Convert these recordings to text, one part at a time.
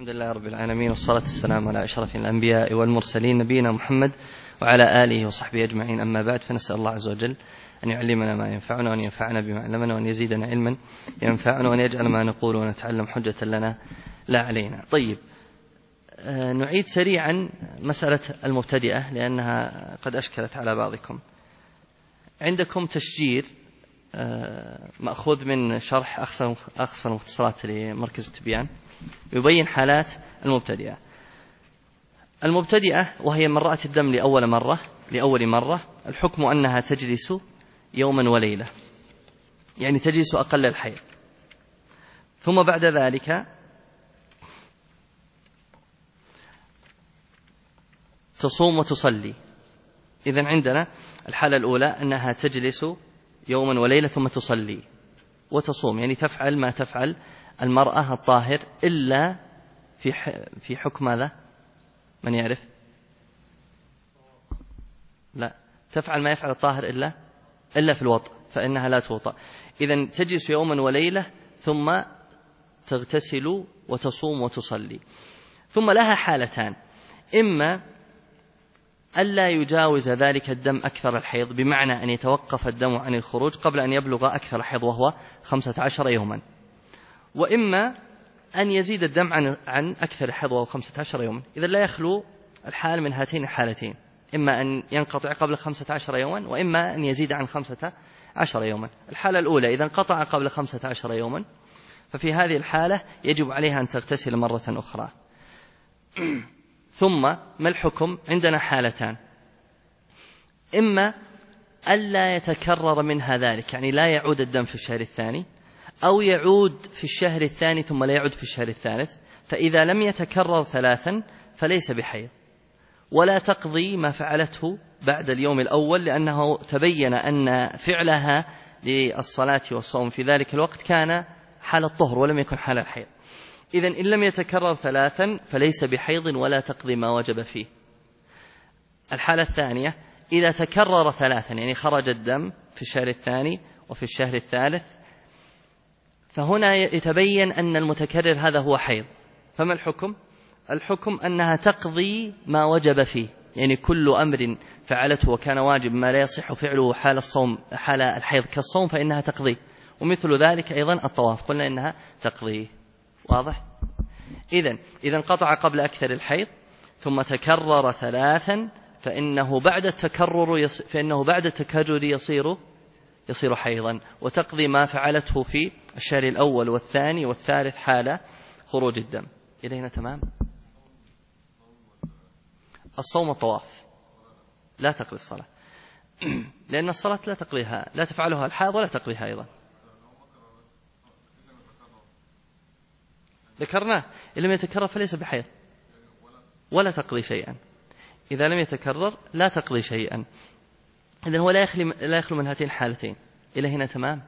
الحمد لله رب العالمين، والصلاة والسلام على أشرف الأنبياء والمرسلين نبينا محمد وعلى آله وصحبه أجمعين. أما بعد، فنسأل الله عز وجل أن يعلمنا ما ينفعنا وأن ينفعنا بما علمنا وأن يزيدنا علما ينفعنا وأن يجعل ما نقول ونتعلم حجة لنا لا علينا. طيب، نعيد سريعا مسألة المبتدئة لأنها قد أشكلت على بعضكم. عندكم تشجير مأخوذ من شرح أقصى المختصرات لمركز التبيان يبين حالات المبتدئة وهي من رأت الدم لأول مرة الحكم أنها تجلس يوما وليلة، يعني تجلس أقل الحيض، ثم بعد ذلك تصوم وتصلي. إذن عندنا الحالة الأولى أنها تجلس يوما وليلة ثم تصلي وتصوم، يعني تفعل ما تفعل المرأة الطاهر إلا في حكم ماذا؟ من يعرف؟ لا، تفعل ما يفعل الطاهر إلا في الوطء، فإنها لا توطأ. إذن تجلس يوما وليلة ثم تغتسل وتصوم وتصلي. ثم لها حالتان: إما ألا يجاوز ذلك الدم أكثر الحيض، بمعنى أن يتوقف الدم عن الخروج قبل أن يبلغ أكثر الحيض وهو 15 يوما، وإما أن يزيد الدم عن أكثر الحيض وهو 15 يوما. إذا لا يخلو الحال من هاتين الحالتين، إما أن ينقطع قبل 15 يوما وإما أن يزيد عن 15 يوما. الحالة الأولى إذا انقطع قبل 15 يوما، ففي هذه الحالة يجب عليها أن تغتسل مرة أخرى. ثم ما الحكم؟ عندنا حالتان: إما ألا يتكرر منها ذلك، يعني لا يعود الدم في الشهر الثاني، أو يعود في الشهر الثاني ثم لا يعود في الشهر الثالث. فإذا لم يتكرر 3 فليس بحيض، ولا تقضي ما فعلته بعد اليوم الأول، لأنه تبين أن فعلها للصلاة والصوم في ذلك الوقت كان حال الطهر ولم يكن حال الحيض. إذن إن لم يتكرر 3 فليس بحيض ولا تقضي ما وجب فيه. الحالة الثانية: إذا تكرر 3، يعني خرج الدم في الشهر الثاني وفي الشهر الثالث، فهنا يتبين أن المتكرر هذا هو حيض. فما الحكم؟ الحكم أنها تقضي ما وجب فيه، يعني كل أمر فعلته وكان واجب ما لا يصح فعله حال الحيض كالصوم فإنها تقضي، ومثل ذلك أيضا الطواف قلنا إنها تقضي. واضح؟ إذا انقطع قبل أكثر الحيض ثم تكرر 3 فإنه بعد التكرر يصير حيضا، وتقضي ما فعلته في الشهر الأول والثاني والثالث حال خروج الدم. إلى هنا تمام؟ الصوم والطواف لا تقضي الصلاة، لأن الصلاة لا تفعلها الحائض ولا تقضيها أيضا. ذكرناه: إن لم يتكرر فليس بحيض ولا تقضي شيئا. إذا لم يتكرر لا تقضي شيئا. إذن هو لا يخلو من هاتين الحالتين. إلى هنا تمام؟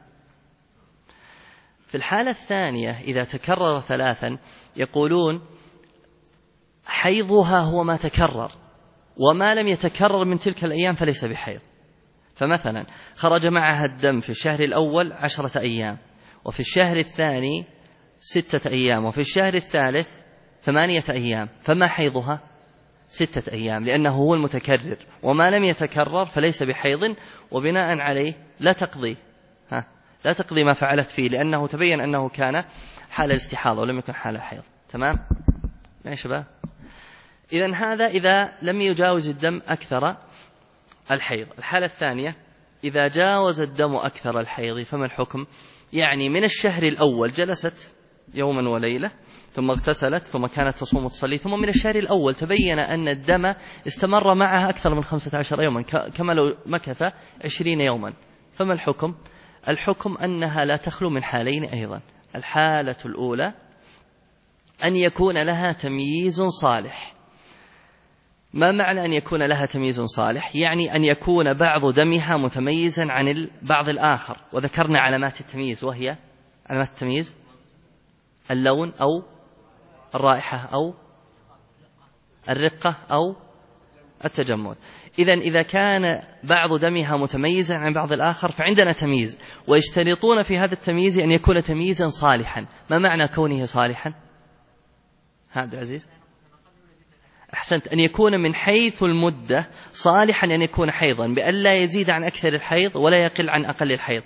في الحالة الثانية إذا تكرر 3 يقولون حيضها هو ما تكرر، وما لم يتكرر من تلك الأيام فليس بحيض. فمثلا خرج معها الدم في الشهر الأول 10 أيام، وفي الشهر الثاني 6 أيام، وفي الشهر الثالث 8 أيام، فما حيضها؟ 6 أيام، لأنه هو المتكرر، وما لم يتكرر فليس بحيض، وبناء عليه لا تقضي ما فعلت فيه، لأنه تبين أنه كان حال الاستحاضة ولم يكن حال الحيض. تمام يا شباب؟ إذن هذا إذا لم يجاوز الدم أكثر الحيض. الحالة الثانية: إذا جاوز الدم أكثر الحيض فما الحكم؟ يعني من الشهر الأول جلست يوما وليلة ثم اغتسلت ثم كانت تصوم وتصلي، ثم من الشهر الأول تبين أن الدم استمر معها أكثر من 15 يوما، كما لو مكث 20 يوما. فما الحكم؟ الحكم أنها لا تخلو من حالين أيضا. الحالة الأولى أن يكون لها تمييز صالح. ما معنى أن يكون لها تمييز صالح؟ يعني أن يكون بعض دمها متميزا عن البعض الآخر، وذكرنا علامات التمييز، وهي علامات التمييز: اللون أو الرائحة أو الرقة أو التجمد. إذا كان بعض دمها متميزا عن بعض الآخر فعندنا تمييز، ويشترطون في هذا التمييز أن يكون تمييزا صالحا. ما معنى كونه صالحا؟ عبد العزيز أحسنت، أن يكون من حيث المدة صالحا أن يكون حيضا بأن لا يزيد عن أكثر الحيض ولا يقل عن أقل الحيض،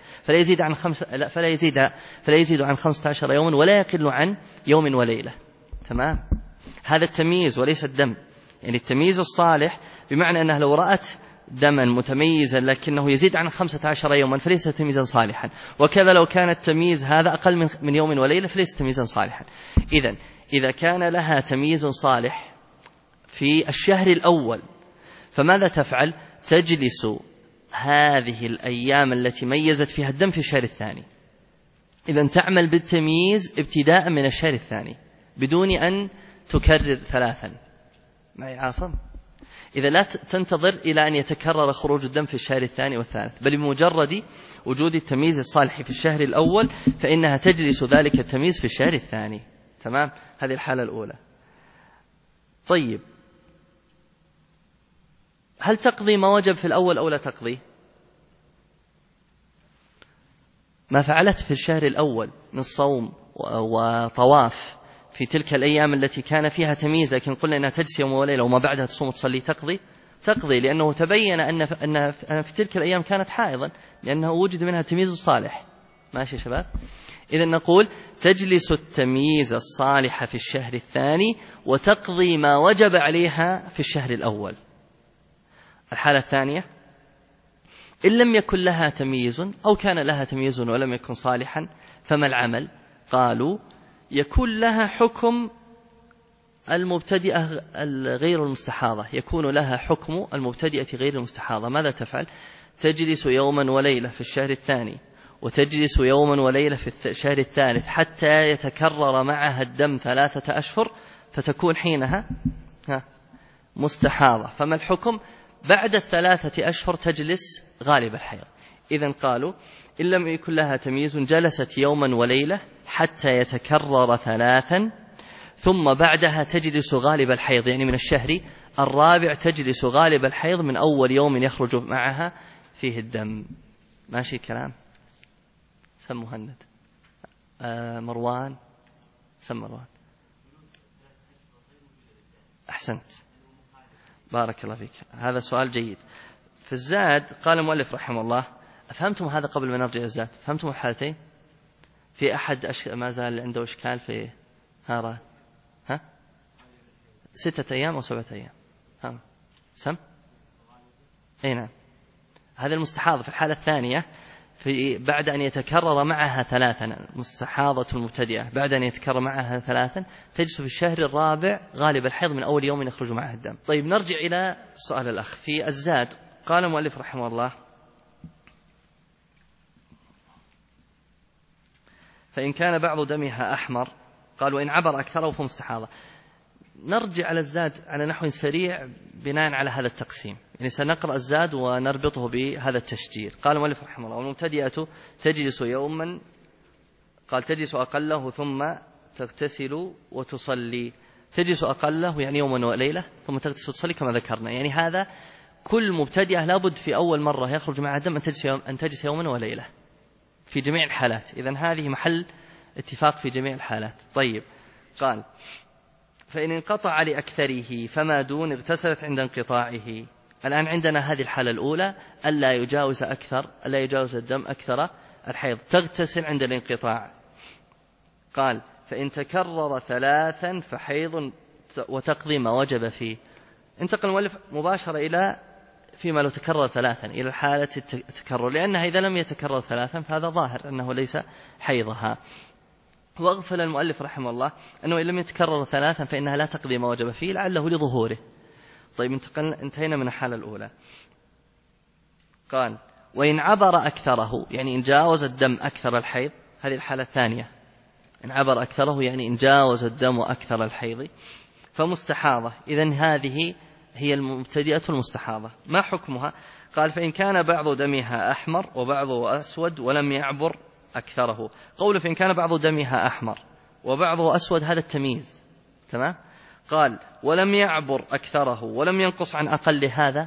فلا يزيد عن 15 يوما ولا يقل عن يوم وليلة. تمام؟ هذا التمييز وليس الدم. يعني التمييز الصالح بمعنى أنها لو رأت دما متميزا لكنه يزيد عن 15 يوما فليس تمييزا صالحا، وكذا لو كان التمييز هذا أقل من يوم وليلة فليس تمييزا صالحا. إذا كان لها تمييز صالح في الشهر الأول فماذا تفعل؟ تجلس هذه الأيام التي ميزت فيها الدم في الشهر الثاني. إذن تعمل بالتمييز ابتداء من الشهر الثاني بدون أن تكرر 3. معي عاصم؟ إذا لا تنتظر إلى أن يتكرر خروج الدم في الشهر الثاني والثالث، بل بمجرد وجود التمييز الصالح في الشهر الأول فإنها تجلس ذلك التمييز في الشهر الثاني. تمام؟ هذه الحالة الأولى. طيب، هل تقضي ما وجب في الأول أو لا تقضي؟ ما فعلت في الشهر الأول من صوم وطواف في تلك الأيام التي كان فيها تمييز لكن قلنا أنها تجلس يوم وليلة وما بعدها تصوم وتصلي، تقضي لأنه تبين أن في تلك الأيام كانت حائضا لأنه وجد منها تمييز صالح. ماشي شباب؟ إذن نقول تجلس التمييز الصالح في الشهر الثاني وتقضي ما وجب عليها في الشهر الأول. الحالة الثانية، إن لم يكن لها تمييز أو كان لها تمييز ولم يكن صالحا فما العمل؟ قالوا يكون لها حكم المبتدئة غير المستحاضة، يكون لها حكم المبتدئة غير المستحاضة. ماذا تفعل؟ تجلس يوما وليلة في الشهر الثاني وتجلس يوما وليلة في الشهر الثالث حتى يتكرر معها الدم 3 أشهر فتكون حينها مستحاضة. فما الحكم؟ بعد 3 أشهر تجلس غالب الحيض. إذن قالوا إن لم يكن لها تمييز جلست يوما وليلة حتى يتكرر 3 ثم بعدها تجلس غالب الحيض، يعني من الشهر الرابع تجلس غالب الحيض من أول يوم يخرج معها فيه الدم. ماشي الكلام؟ سم مهند. مروان، سم مروان. أحسنت، بارك الله فيك، هذا سؤال جيد. في الزاد قال المؤلف رحمه الله، أفهمتم هذا قبل ما نرجع الزاد؟ فهمتم الحالتين؟ في أحد ما زال عنده إشكال في هذا؟ 6 أيام أو 7 أيام؟ سم؟ أي نعم. هذا المستحاضة في الحالة الثانية بعد أن يتكرر معها 3، المستحاضة المبتدئة بعد أن يتكرر معها 3 تجلس في الشهر الرابع غالب الحيض من أول يوم يخرج معها الدم. طيب، نرجع إلى سؤال الأخ. في الزاد قال المؤلف رحمه الله فإن كان بعض دمها أحمر، قال وإن عبر أكثره فمستحاضة. نرجع على الزاد على نحو سريع بناء على هذا التقسيم، يعني سنقرأ الزاد ونربطه بهذا التشجير. قال المؤلف رحمه الله والمبتدئة تجلس يوما، قال تجلس أقله ثم تغتسل وتصلي. تجلس أقله يعني يوما وليلة ثم تغتسل وتصلي كما ذكرنا. يعني هذا كل مبتدئة لابد في أول مرة يخرج معها دم أن تجلس يوما وليلة في جميع الحالات. إذن هذه محل اتفاق في جميع الحالات. طيب، قال فإن انقطع لأكثره فما دون اغتسلت عند انقطاعه. الآن عندنا هذه الحالة الأولى، ألا يجاوز الدم أكثر الحيض، تغتسل عند الانقطاع. قال فإن تكرر 3 فحيض وتقضي ما وجب فيه. انتقل المؤلف مباشرة إلى فيما لو تكرر 3 إلى حالة التكرر، لأنها إذا لم يتكرر 3 فهذا ظاهر أنه ليس حيضها. واغفل المؤلف رحمه الله أنه إن لم يتكرر 3 فإنها لا تقضي ما وجب فيه لعله لظهوره. طيب، انتهينا من الحالة الأولى. قال وإن عبر أكثره، يعني إن جاوز الدم أكثر الحيض، هذه الحالة الثانية. إن عبر أكثره يعني إن جاوز الدم أكثر الحيض فمستحاضة. إذن هذه هي المبتدئة المستحاضة. ما حكمها؟ قال فإن كان بعض دمها أحمر وبعضه أسود ولم يعبر أكثره. قول فإن كان بعض دمها أحمر وبعضه أسود هذا التمييز. تمام؟ قال ولم يعبر أكثره ولم ينقص عن أقل هذا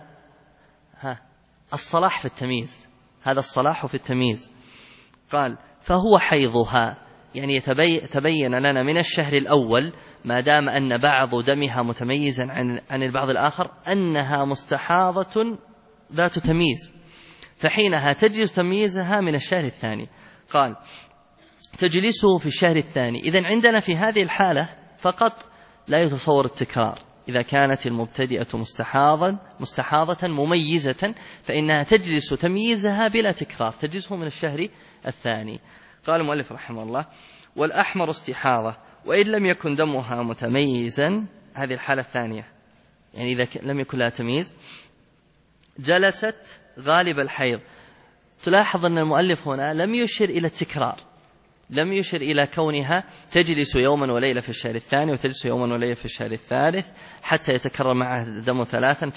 الصلاح في التمييز، هذا الصلاح في التمييز. قال فهو حيضها، يعني تبين لنا من الشهر الأول ما دام أن بعض دمها متميزا عن البعض الآخر أنها مستحاضة ذات تمييز، فحينها تجلس تمييزها من الشهر الثاني. قال تجلسه في الشهر الثاني. إذن عندنا في هذه الحالة فقط لا يتصور التكرار. إذا كانت المبتدئة مستحاضة مميزة فإنها تجلس تمييزها بلا تكرار، تجلسه من الشهر الثاني. قال المؤلف رحمه الله: والأحمر استحاضة وإن لم يكن دمها متميزا. هذه الحالة الثانية، يعني إذا لم يكن لها تمييز جلست غالب الحيض. تلاحظ أن المؤلف هنا لم يشر إلى التكرار، لم يشر إلى كونها تجلس يوما وليلة في الشهر الثاني وتجلس يوما وليلة في الشهر الثالث حتى يتكرر معها الدم ثلاثا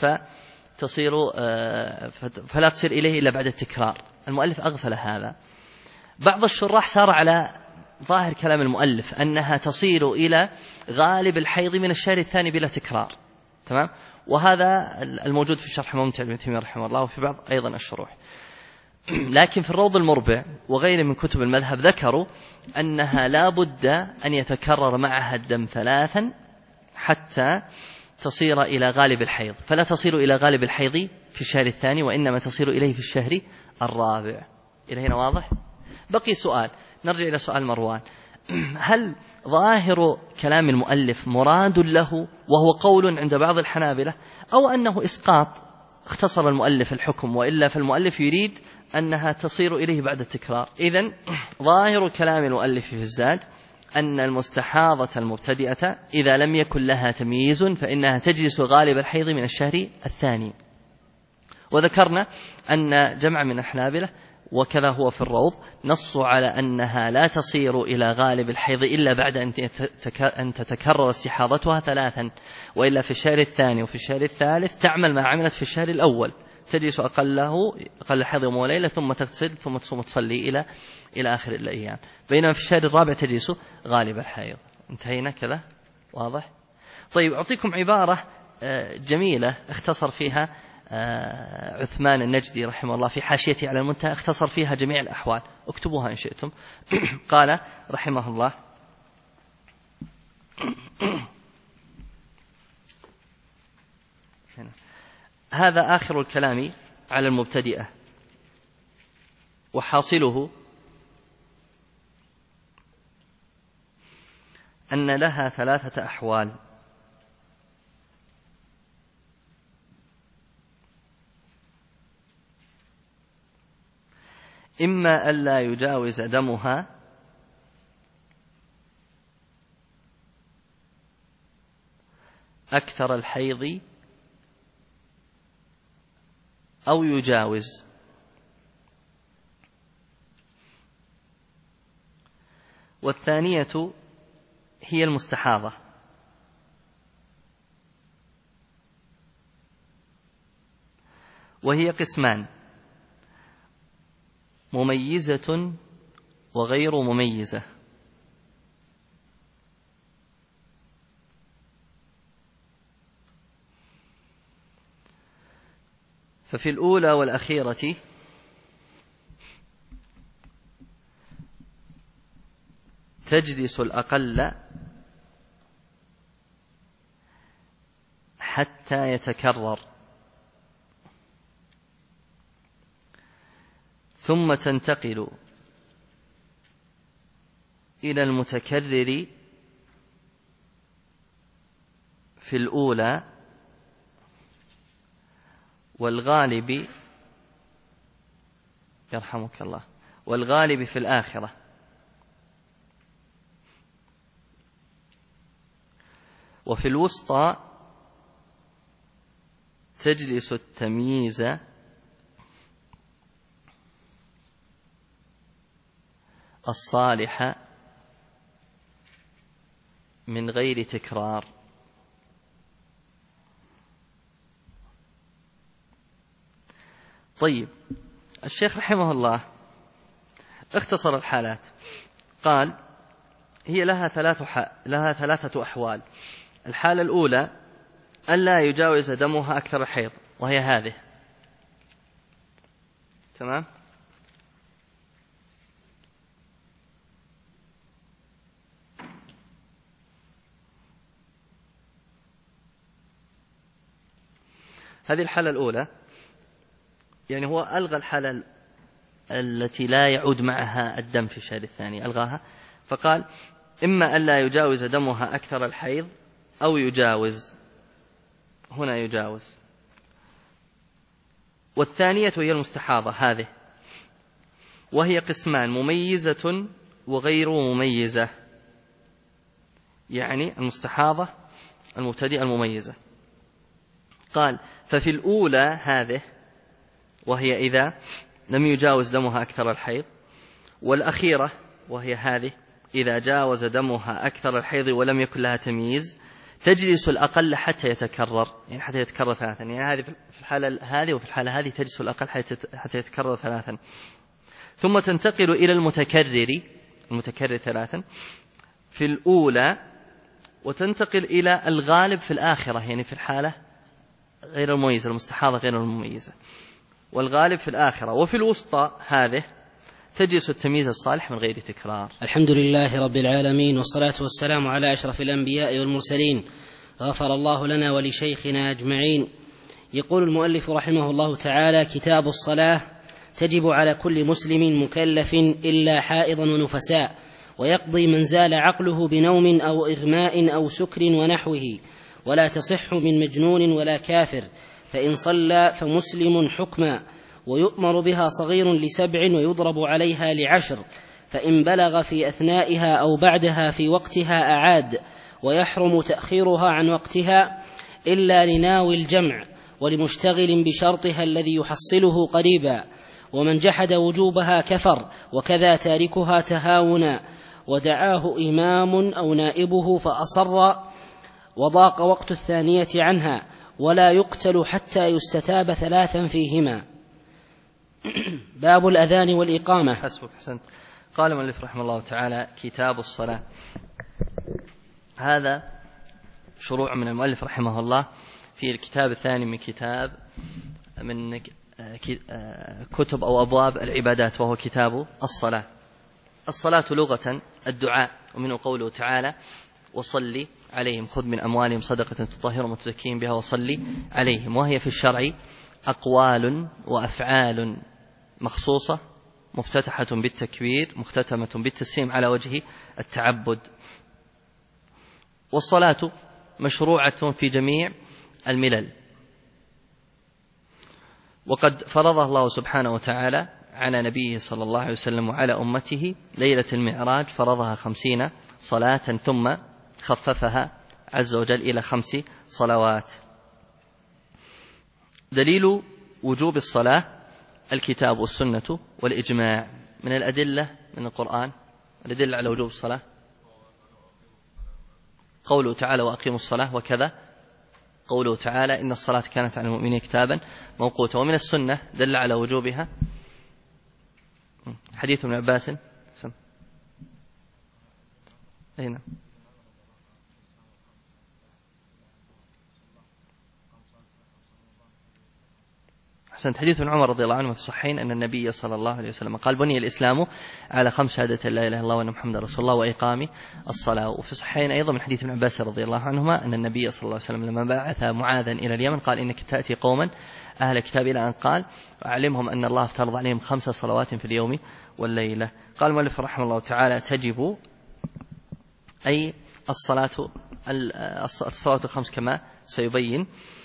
فلا تصير إليه إلا بعد التكرار. المؤلف أغفل هذا. بعض الشراح سار على ظاهر كلام المؤلف أنها تصير إلى غالب الحيض من الشهر الثاني بلا تكرار، تمام؟ وهذا الموجود في شرح ممتع ابن تيمية رحمه الله وفي بعض أيضا الشروح. لكن في الروض المربع وغيره من كتب المذهب ذكروا أنها لا بد أن يتكرر معها الدم ثلاثا حتى تصير إلى غالب الحيض، فلا تصير إلى غالب الحيض في الشهر الثاني وإنما تصير إليه في الشهر الرابع. إلى هنا واضح؟ بقي سؤال، نرجع إلى سؤال مروان: هل ظاهر كلام المؤلف مراد له وهو قول عند بعض الحنابلة، أو أنه إسقاط اختصر المؤلف الحكم، وإلا فالمؤلف يريد أنها تصير إليه بعد التكرار؟ إذن ظاهر كلام المؤلف في الزاد أن المستحاضة المبتدئة إذا لم يكن لها تمييز فإنها تجلس غالب الحيض من الشهر الثاني. وذكرنا أن جمع من الحنابلة وكذا هو في الروض نصوا على أنها لا تصير إلى غالب الحيض إلا بعد أن تتكرر استحاضتها ثلاثا، وإلا في الشهر الثاني وفي الشهر الثالث تعمل ما عملت في الشهر الأول، تجلس أقل حيض يوم وليلة ثم تغتسل ثم تصوم تصلي إلى آخر الأيام، بينما في الشهر الرابع تجلس غالب الحيض. انتهينا كذا؟ واضح؟ طيب أعطيكم عبارة جميلة اختصر فيها عثمان النجدي رحمه الله في حاشيته على المنتهى، اختصر فيها جميع الأحوال، اكتبوها إن شئتم. قال رحمه الله: هذا آخر الكلام على المبتدئة، وحاصله أن لها ثلاثة أحوال: إما ألا يجاوز دمها أكثر الحيض أو يجاوز، والثانية هي المستحاضة، وهي قسمان: مميزة وغير مميزة. ففي الأولى والأخيرة تجلس الأقل حتى يتكرر، ثم تنتقل إلى المتكرر في الأولى، والغالب يرحمك الله والغالب في الآخرة. وفي الوسطى تجلس التمييز الصالح من غير تكرار. طيب، الشيخ رحمه الله اختصر الحالات، قال هي لها ثلاثة أحوال. الحالة الأولى ألا يجاوز دمها أكثر الحيض، وهي هذه، تمام؟ هذه الحالة الأولى، يعني هو ألغى الحالة التي لا يعود معها الدم في الشهر الثاني، ألغاها، فقال إما أن لا يجاوز دمها أكثر الحيض أو يجاوز، هنا يجاوز. والثانية هي المستحاضة هذه، وهي قسمان: مميزة وغير مميزة، يعني المستحاضة المبتدئة المميزة. قال ففي الأولى هذه، وهي إذا لم يجاوز دمها أكثر الحيض، والأخيرة وهي هذه إذا جاوز دمها أكثر الحيض ولم يكن لها تمييز، تجلس الأقل حتى يتكرر، يعني حتى يتكرر ثلاثا، يعني هذه في الحالة هذه وفي الحالة هذه تجلس الأقل حتى يتكرر ثلاثا، ثم تنتقل إلى المتكرر ثلاثا في الأولى، وتنتقل إلى الغالب في الآخرة، يعني في الحالة غير المميزة، المستحاضة غير المميزة، والغالب في الآخرة. وفي الوسطى هذه تجلس التمييز الصالح من غير تكرار. الحمد لله رب العالمين، والصلاة والسلام على أشرف الأنبياء والمرسلين، غفر الله لنا ولشيخنا أجمعين. يقول المؤلف رحمه الله تعالى: كتاب الصلاة تجب على كل مسلم مكلف إلا حائضا ونفساء، ويقضي من زال عقله بنوم أو إغماء أو سكر ونحوه، ولا تصح من مجنون ولا كافر، فإن صلى فمسلم حكما، ويؤمر بها صغير ل7 ويضرب عليها ل10، فإن بلغ في أثنائها أو بعدها في وقتها أعاد، ويحرم تأخيرها عن وقتها إلا لناوي الجمع ولمشتغل بشرطها الذي يحصله قريبا، ومن جحد وجوبها كفر، وكذا تاركها تهاونا ودعاه إمام أو نائبه فأصر وضاق وقت الثانية عنها، ولا يقتل حتى يستتاب 3 فيهما. باب الأذان والإقامة. حسبك، حسنت. قال المؤلف رحمه الله تعالى: كتاب الصلاة. هذا شروع من المؤلف رحمه الله في الكتاب الثاني من كتب أو أبواب العبادات، وهو كتاب الصلاة. الصلاة لغة الدعاء، ومنه قوله تعالى: وصلي عليهم، خذ من أموالهم صدقة تطهرهم وتزكيهم بها وصلي عليهم. وهي في الشرع أقوال وأفعال مخصوصة مفتتحة بالتكبير مختتمة بالتسليم على وجه التعبد. والصلاة مشروعة في جميع الملل، وقد فرضها الله سبحانه وتعالى على نبيه صلى الله عليه وسلم وعلى أمته ليلة المعراج، فرضها 50 صلاة ثم خففها عز وجل إلى 5 صلوات. دليل وجوب الصلاة الكتاب والسنة والإجماع. من الأدلة من القرآن الأدلة على وجوب الصلاة قوله تعالى: وأقيموا الصلاة، وكذا قوله تعالى: إن الصلاة كانت على المؤمنين كتابا موقوتا. ومن السنة دل على وجوبها حديث ابن عباس. أين؟ حسنت. حديث ابن عمر رضي الله عنه في الصحيحين أن النبي صلى الله عليه وسلم قال: بني الإسلام على 5 شهادة لا إله إلا الله وأن محمدا رسول الله وإقام الصلاة. وفي الصحيحين أيضا من حديث ابن عباس رضي الله عنهما أن النبي صلى الله عليه وسلم لما بعث معاذا إلى اليمن قال: إنك تأتي قوما أهل كتاب، إلى أن قال: وأعلمهم أن الله افترض عليهم 5 صلوات في اليوم والليلة. قال المؤلف رحمه الله تعالى: تجب أي الصلاة 5 كما سيبين،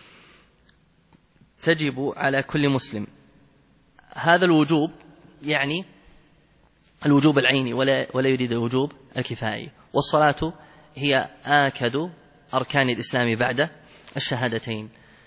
تجب على كل مسلم. هذا الوجوب يعني الوجوب العيني، ولا يريد الوجوب الكفائي. والصلاة هي آكد أركان الإسلام بعد الشهادتين.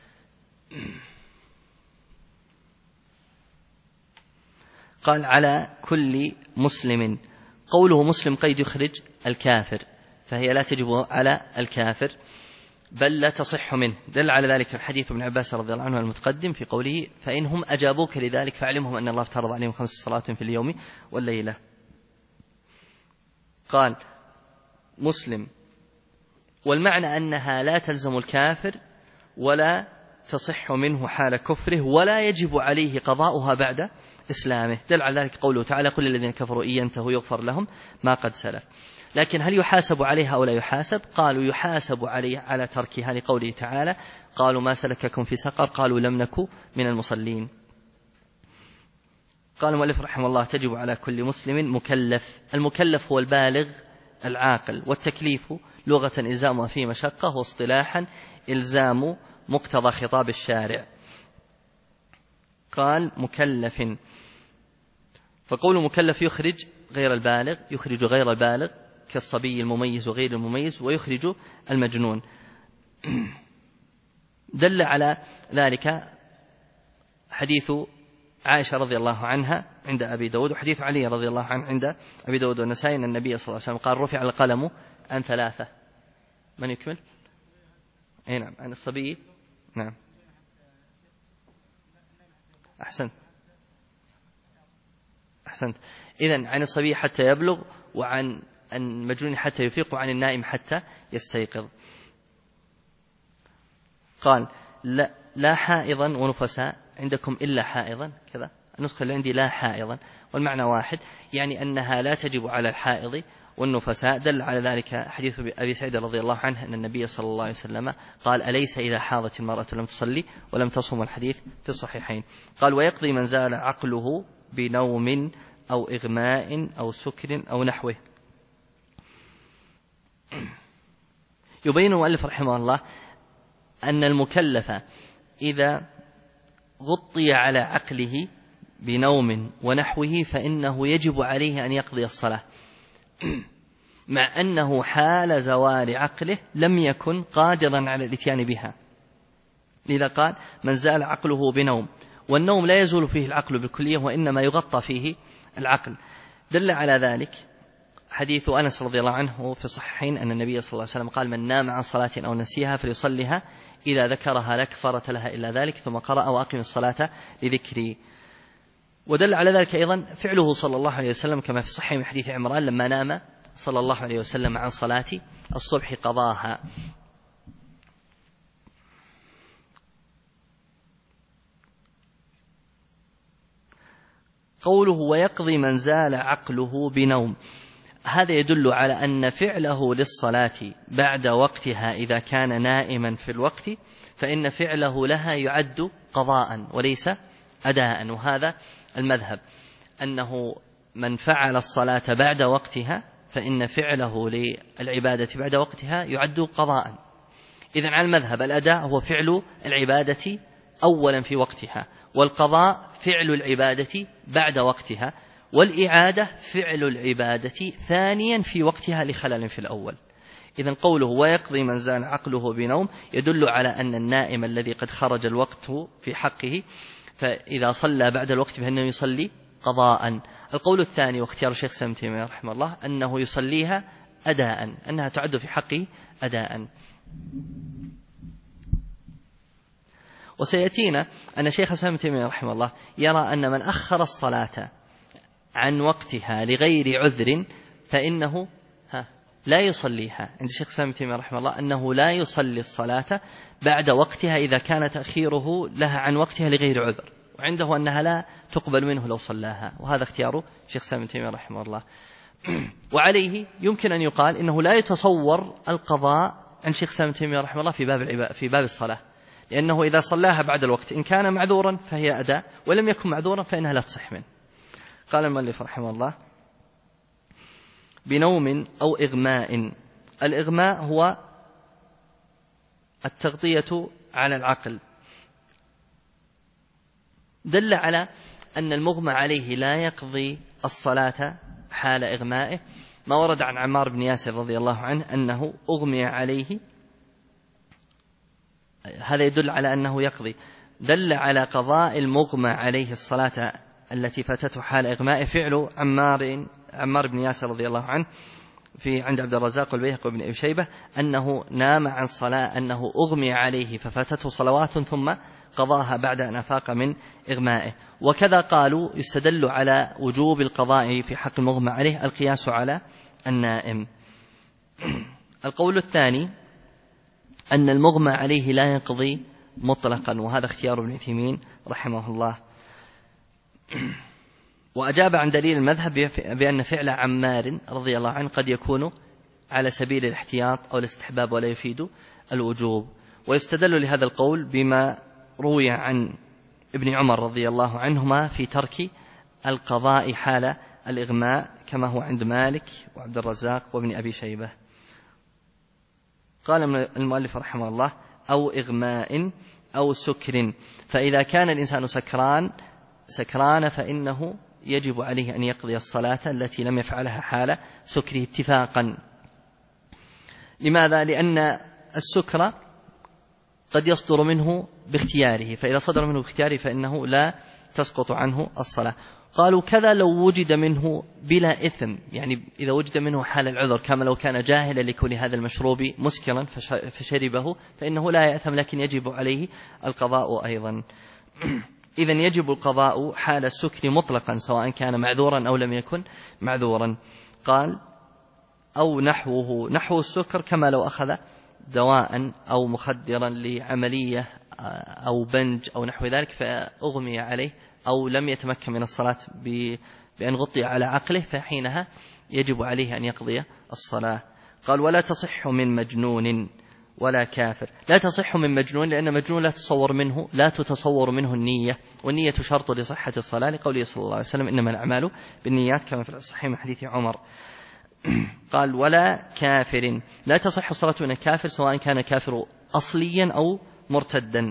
قال: على كل مسلم. قوله مسلم قيد يخرج الكافر، فهي لا تجب على الكافر بل لا تصح منه. دل على ذلك الحديث ابن عباس رضي الله عنه المتقدم في قوله: فإنهم أجابوك لذلك فاعلمهم أن الله افترض عليهم 5 صلوات في اليوم والليلة. قال: مسلم، والمعنى أنها لا تلزم الكافر ولا تصح منه حال كفره، ولا يجب عليه قضاؤها بعد إسلامه. دل على ذلك قوله تعالى: قل للذين كفروا إن ينتهوا يغفر لهم ما قد سلف. لكن هل يحاسب عليها أو لا يحاسب؟ قالوا يحاسب عليه على تركها لقوله تعالى قالوا ما سلككم في سقر قالوا لم نك من المصلين. قال المؤلف رحمه الله تجب على كل مسلم مكلف. المكلف هو البالغ العاقل، والتكليف لغة إلزام فيه مشقة، واصطلاحا إلزام مقتضى خطاب الشارع. قال مكلف، فقول مكلف يخرج غير البالغ، يخرج غير البالغ كالصبي المميز وغير المميز، ويخرج المجنون. دل على ذلك حديث عائشة رضي الله عنها عند أبي داود، وحديث علي رضي الله عنه عند أبي داود والنسائي أن النبي صلى الله عليه وسلم قال رفع القلم عن 3. من يكمل؟ أي نعم، عن الصبي. نعم أحسنت. إذن عن الصبي حتى يبلغ، وعن المجنون حتى يفيق، وعن النائم حتى يستيقظ. قال لا حائضا ونفساء عندكم إلا حائضا، كذا النسخة اللي عندي لا حائضا، والمعنى واحد، يعني أنها لا تجب على الحائض والنفساء. دل على ذلك حديث أبي سعيد رضي الله عنه أن النبي صلى الله عليه وسلم قال أليس إذا حاضت المرأة لم تصلي ولم تصم، الحديث في الصحيحين. قال ويقضي من زال عقله بنوم أو إغماء أو سكر أو نحوه. يبين المؤلف رحمه الله أن المكلف إذا غطي على عقله بنوم ونحوه فإنه يجب عليه أن يقضي الصلاة، مع أنه حال زوال عقله لم يكن قادرا على الاتيان بها. لذا قال من زال عقله بنوم، والنوم لا يزول فيه العقل بالكلية، وإنما يغطى فيه العقل. دل على ذلك حديث أنس رضي الله عنه في الصحيحين أن النبي صلى الله عليه وسلم قال من نام عن صلاة أو نسيها فليصلها إذا ذكرها لا كفارة لها إلا ذلك، ثم قرأ وأقم الصلاة لذكري. ودل على ذلك أيضا فعله صلى الله عليه وسلم كما في الصحيح من حديث عمران لما نام صلى الله عليه وسلم عن صلاة الصبح قضاها. قوله ويقضي من زال عقله بنوم، هذا يدل على أن فعله للصلاة بعد وقتها إذا كان نائما في الوقت فإن فعله لها يعد قضاء وليس أداء. وهذا المذهب أنه من فعل الصلاة بعد وقتها فإن فعله للعبادة بعد وقتها يعد قضاء. إذن على المذهب الأداء هو فعل العبادة أولا في وقتها، والقضاء فعل العبادة بعد وقتها، والإعادة فعل العبادة ثانيا في وقتها لخلل في الأول. إذن قوله ويقضي من زال عقله بنوم يدل على أن النائم الذي قد خرج الوقت في حقه فإذا صلى بعد الوقت فإنه يصلي قضاء. القول الثاني واختيار الشيخ سليم تيمية رحمه الله أنه يصليها أداء، أنها تعد في حقه أداء. وسيأتينا أن شيخ سليم تيمية رحمه الله يرى أن من أخر الصلاة عن وقتها لغير عذر فإنه لا يصليها. عند الشيخ سليم تيمية رحمه الله أنه لا يصلي الصلاة بعد وقتها إذا كان تأخيره لها عن وقتها لغير عذر، وعنده أنها لا تقبل منه لو صلاها، وهذا اختيار الشيخ سليم تيمية رحمه الله. وعليه يمكن أن يقال إنه لا يتصور القضاء عند الشيخ سليم تيمية رحمه الله في باب الصلاة، لأنه إذا صلاها بعد الوقت إن كان معذورا فهي أداء، ولم يكن معذورا فإنها لا تصح منه. قال المؤلف رحمه الله بنوم أو إغماء. الإغماء هو التغطية على العقل. دل على أن المغمى عليه لا يقضي الصلاة حال إغمائه ما ورد عن عمار بن ياسر رضي الله عنه أنه أغمي عليه، هذا يدل على أنه يقضي. دل على قضاء المغمى عليه الصلاة التي فاتته حال إغمائه فعل عمار بن ياسر رضي الله عنه عند عبد الرزاق والبيهقي وابن أبي شيبة أنه نام عن صلاة، أنه أغمي عليه ففاتته صلوات ثم قضاها بعد أن أفاق من إغمائه. وكذا قالوا يستدل على وجوب القضاء في حق المغمى عليه القياس على النائم. القول الثاني أن المغمى عليه لا يقضي مطلقا، وهذا اختيار ابن عثيمين رحمه الله. وأجاب عن دليل المذهب بأن فعل عمار رضي الله عنه قد يكون على سبيل الاحتياط أو الاستحباب ولا يفيد الوجوب. ويستدل لهذا القول بما روي عن ابن عمر رضي الله عنهما في ترك القضاء حال الإغماء كما هو عند مالك وعبد الرزاق وابن أبي شيبة. قال المؤلف رحمه الله: أو إغماء أو سكر، فإذا كان الإنسان سكران فإنه يجب عليه أن يقضي الصلاة التي لم يفعلها حال سكره اتفاقا. لماذا؟ لأن السكر قد يصدر منه باختياره، فإذا صدر منه باختياره فإنه لا تسقط عنه الصلاة. قالوا كذا لو وجد منه بلا إثم، يعني إذا وجد منه حال العذر كما لو كان جاهلا لكون هذا المشروب مسكرا فشربه فإنه لا يأثم، لكن يجب عليه القضاء أيضا. إذن يجب القضاء حال السكر مطلقا سواء كان معذورا أو لم يكن معذورا. قال: أو نحو السكر كما لو أخذ دواء أو مخدرا لعملية أو بنج أو نحو ذلك فأغمي عليه أو لم يتمكن من الصلاة بأن غطي على عقله، فحينها يجب عليه أن يقضي الصلاة. قال: ولا تصح من مجنون ولا كافر. لا تصح من مجنون لأن مجنون لا تتصور منه النية، والنية شرط لصحة الصلاة، لقوله صلى الله عليه وسلم: إنما الأعمال بالنيات، كما في الصحيح من حديث عمر. قال: ولا كافر. لا تصح الصلاة من الكافر سواء كان كافر أصليا أو مرتدا،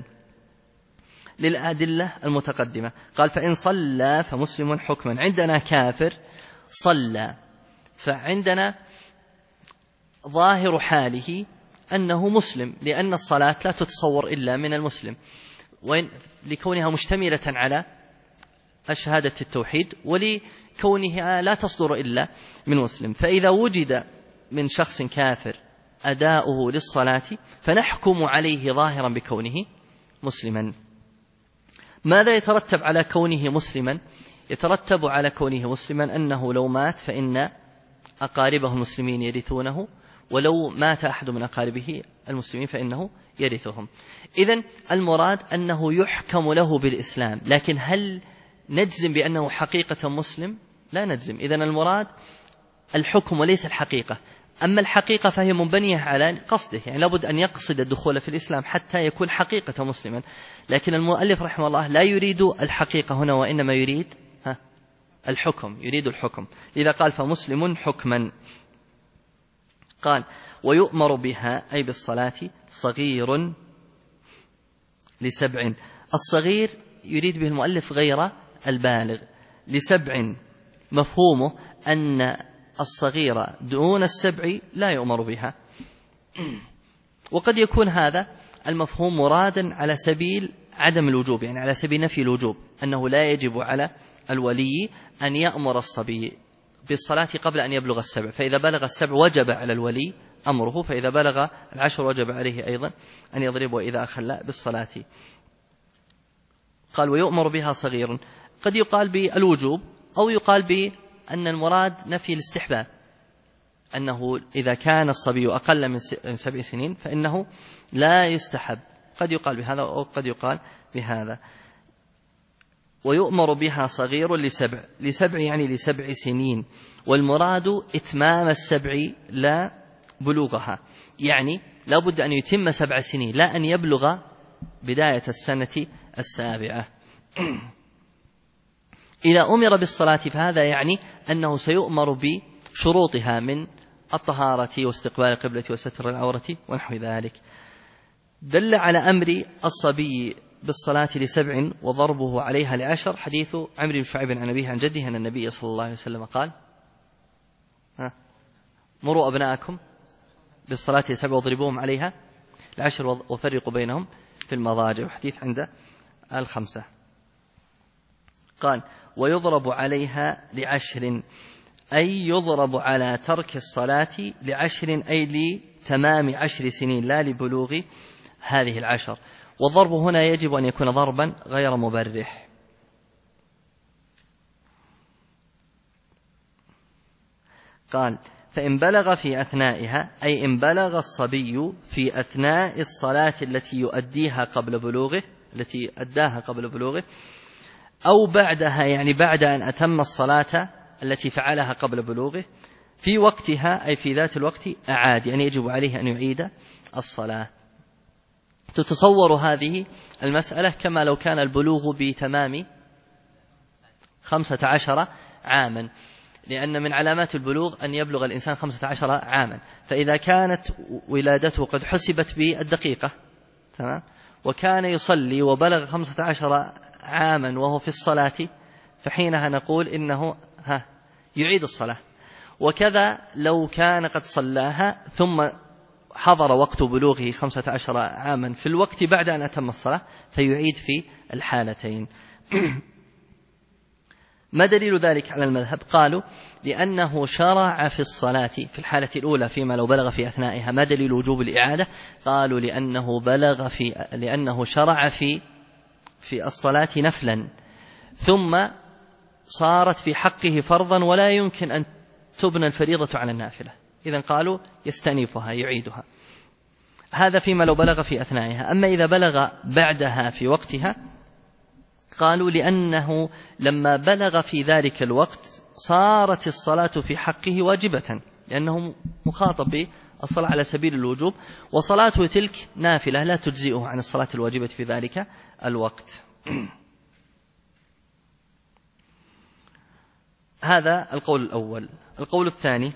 للأدلة المتقدمة. قال: فإن صلى فمسلم حكما. عندنا كافر صلى، فعندنا ظاهر حاله أنه مسلم، لأن الصلاة لا تتصور إلا من المسلم، لكونها مشتملة على شهادة التوحيد، ولكونها لا تصدر إلا من مسلم. فإذا وجد من شخص كافر أداؤه للصلاة فنحكم عليه ظاهرا بكونه مسلما. ماذا يترتب على كونه مسلما؟ يترتب على كونه مسلما أنه لو مات فإن أقاربه المسلمين يرثونه، ولو مات أحد من أقاربه المسلمين فإنه يرثهم. إذن المراد أنه يحكم له بالإسلام، لكن هل نجزم بأنه حقيقة مسلم؟ لا نجزم. إذن المراد الحكم وليس الحقيقة. أما الحقيقة فهي منبنية على قصده، يعني لابد أن يقصد الدخول في الإسلام حتى يكون حقيقة مسلما. لكن المؤلف رحمه الله لا يريد الحقيقة هنا، وإنما يريد الحكم، يريد الحكم. إذا قال فمسلم حكما. قال: ويؤمر بها أي بالصلاة صغير ل7. الصغير يريد به المؤلف غير البالغ. ل7 مفهومه أن الصغير دون 7 لا يؤمر بها. وقد يكون هذا المفهوم مرادا على سبيل عدم الوجوب، يعني على سبيل نفي الوجوب، أنه لا يجب على الولي أن يأمر الصبي بالصلاة قبل أن يبلغ 7، فإذا بلغ 7 وجب على الولي أمره، فإذا بلغ 10 وجب عليه أيضا أن يضرب إذا أخل بالصلاة. قال: ويؤمر بها صغير. قد يقال بالوجوب أو يقال بأن المراد نفي الاستحباب، أنه إذا كان الصبي أقل من 7 سنين فإنه لا يستحب. قد يقال بهذا أو قد يقال بهذا. ويؤمر بها صغير ل7 يعني ل7 سنين، والمراد إتمام 7 لا بلوغها، يعني لا بد أن يتم 7 سنين، لا أن يبلغ بداية السنة 7. إذا أمر بالصلاة فهذا يعني أنه سيؤمر بشروطها من الطهارة واستقبال القبلة وستر العورة ونحو ذلك. دل على أمر الصبي بالصلاة ل7 وضربه عليها ل10 حديث عمرو بن شعيب عن أبيه عن جده أن النبي صلى الله عليه وسلم قال: مروا أبناءكم بالصلاة ل7 واضربوهم عليها ل10 وفرقوا بينهم في المضاجع، حديث عند 5. قال: ويضرب عليها ل10 أي يضرب على ترك الصلاة ل10 أي لتمام 10 سنين لا لبلوغ هذه 10. والضرب هنا يجب أن يكون ضربا غير مبرح. قال: فإن بلغ في أثنائها أي إن بلغ الصبي في أثناء الصلاة التي أداها قبل بلوغه أو بعدها، يعني بعد أن أتم الصلاة التي فعلها قبل بلوغه، في وقتها أي في ذات الوقت أعاد، يعني يجب عليه أن يعيد الصلاة. تتصور هذه المسألة كما لو كان البلوغ بتمام 15 عاما، لأن من علامات البلوغ أن يبلغ الإنسان 15 عاما، فإذا كانت ولادته قد حسبت بالدقيقة تمام، وكان يصلي وبلغ 15 عاما وهو في الصلاة، فحينها نقول إنه يعيد الصلاة. وكذا لو كان قد صلاها ثم حضر وقت بلوغه 15 عاما في الوقت بعد أن أتم الصلاة فيعيد في الحالتين. ما دليل ذلك على المذهب؟ قالوا لأنه شرع في الصلاة في الحالة الأولى فيما لو بلغ في أثنائها. ما دليل وجوب الإعادة؟ قالوا لأنه شرع في الصلاة نفلا ثم صارت في حقه فرضا ولا يمكن أن تبنى الفريضة على النافلة، إذن قالوا يستأنفها يعيدها. هذا فيما لو بلغ في أثنائها. أما إذا بلغ بعدها في وقتها قالوا لأنه لما بلغ في ذلك الوقت صارت الصلاة في حقه واجبة، لأنه مخاطب بالصلاة على سبيل الوجوب، وصلاته تلك نافلة لا تجزئه عن الصلاة الواجبة في ذلك الوقت. هذا القول الأول. القول الثاني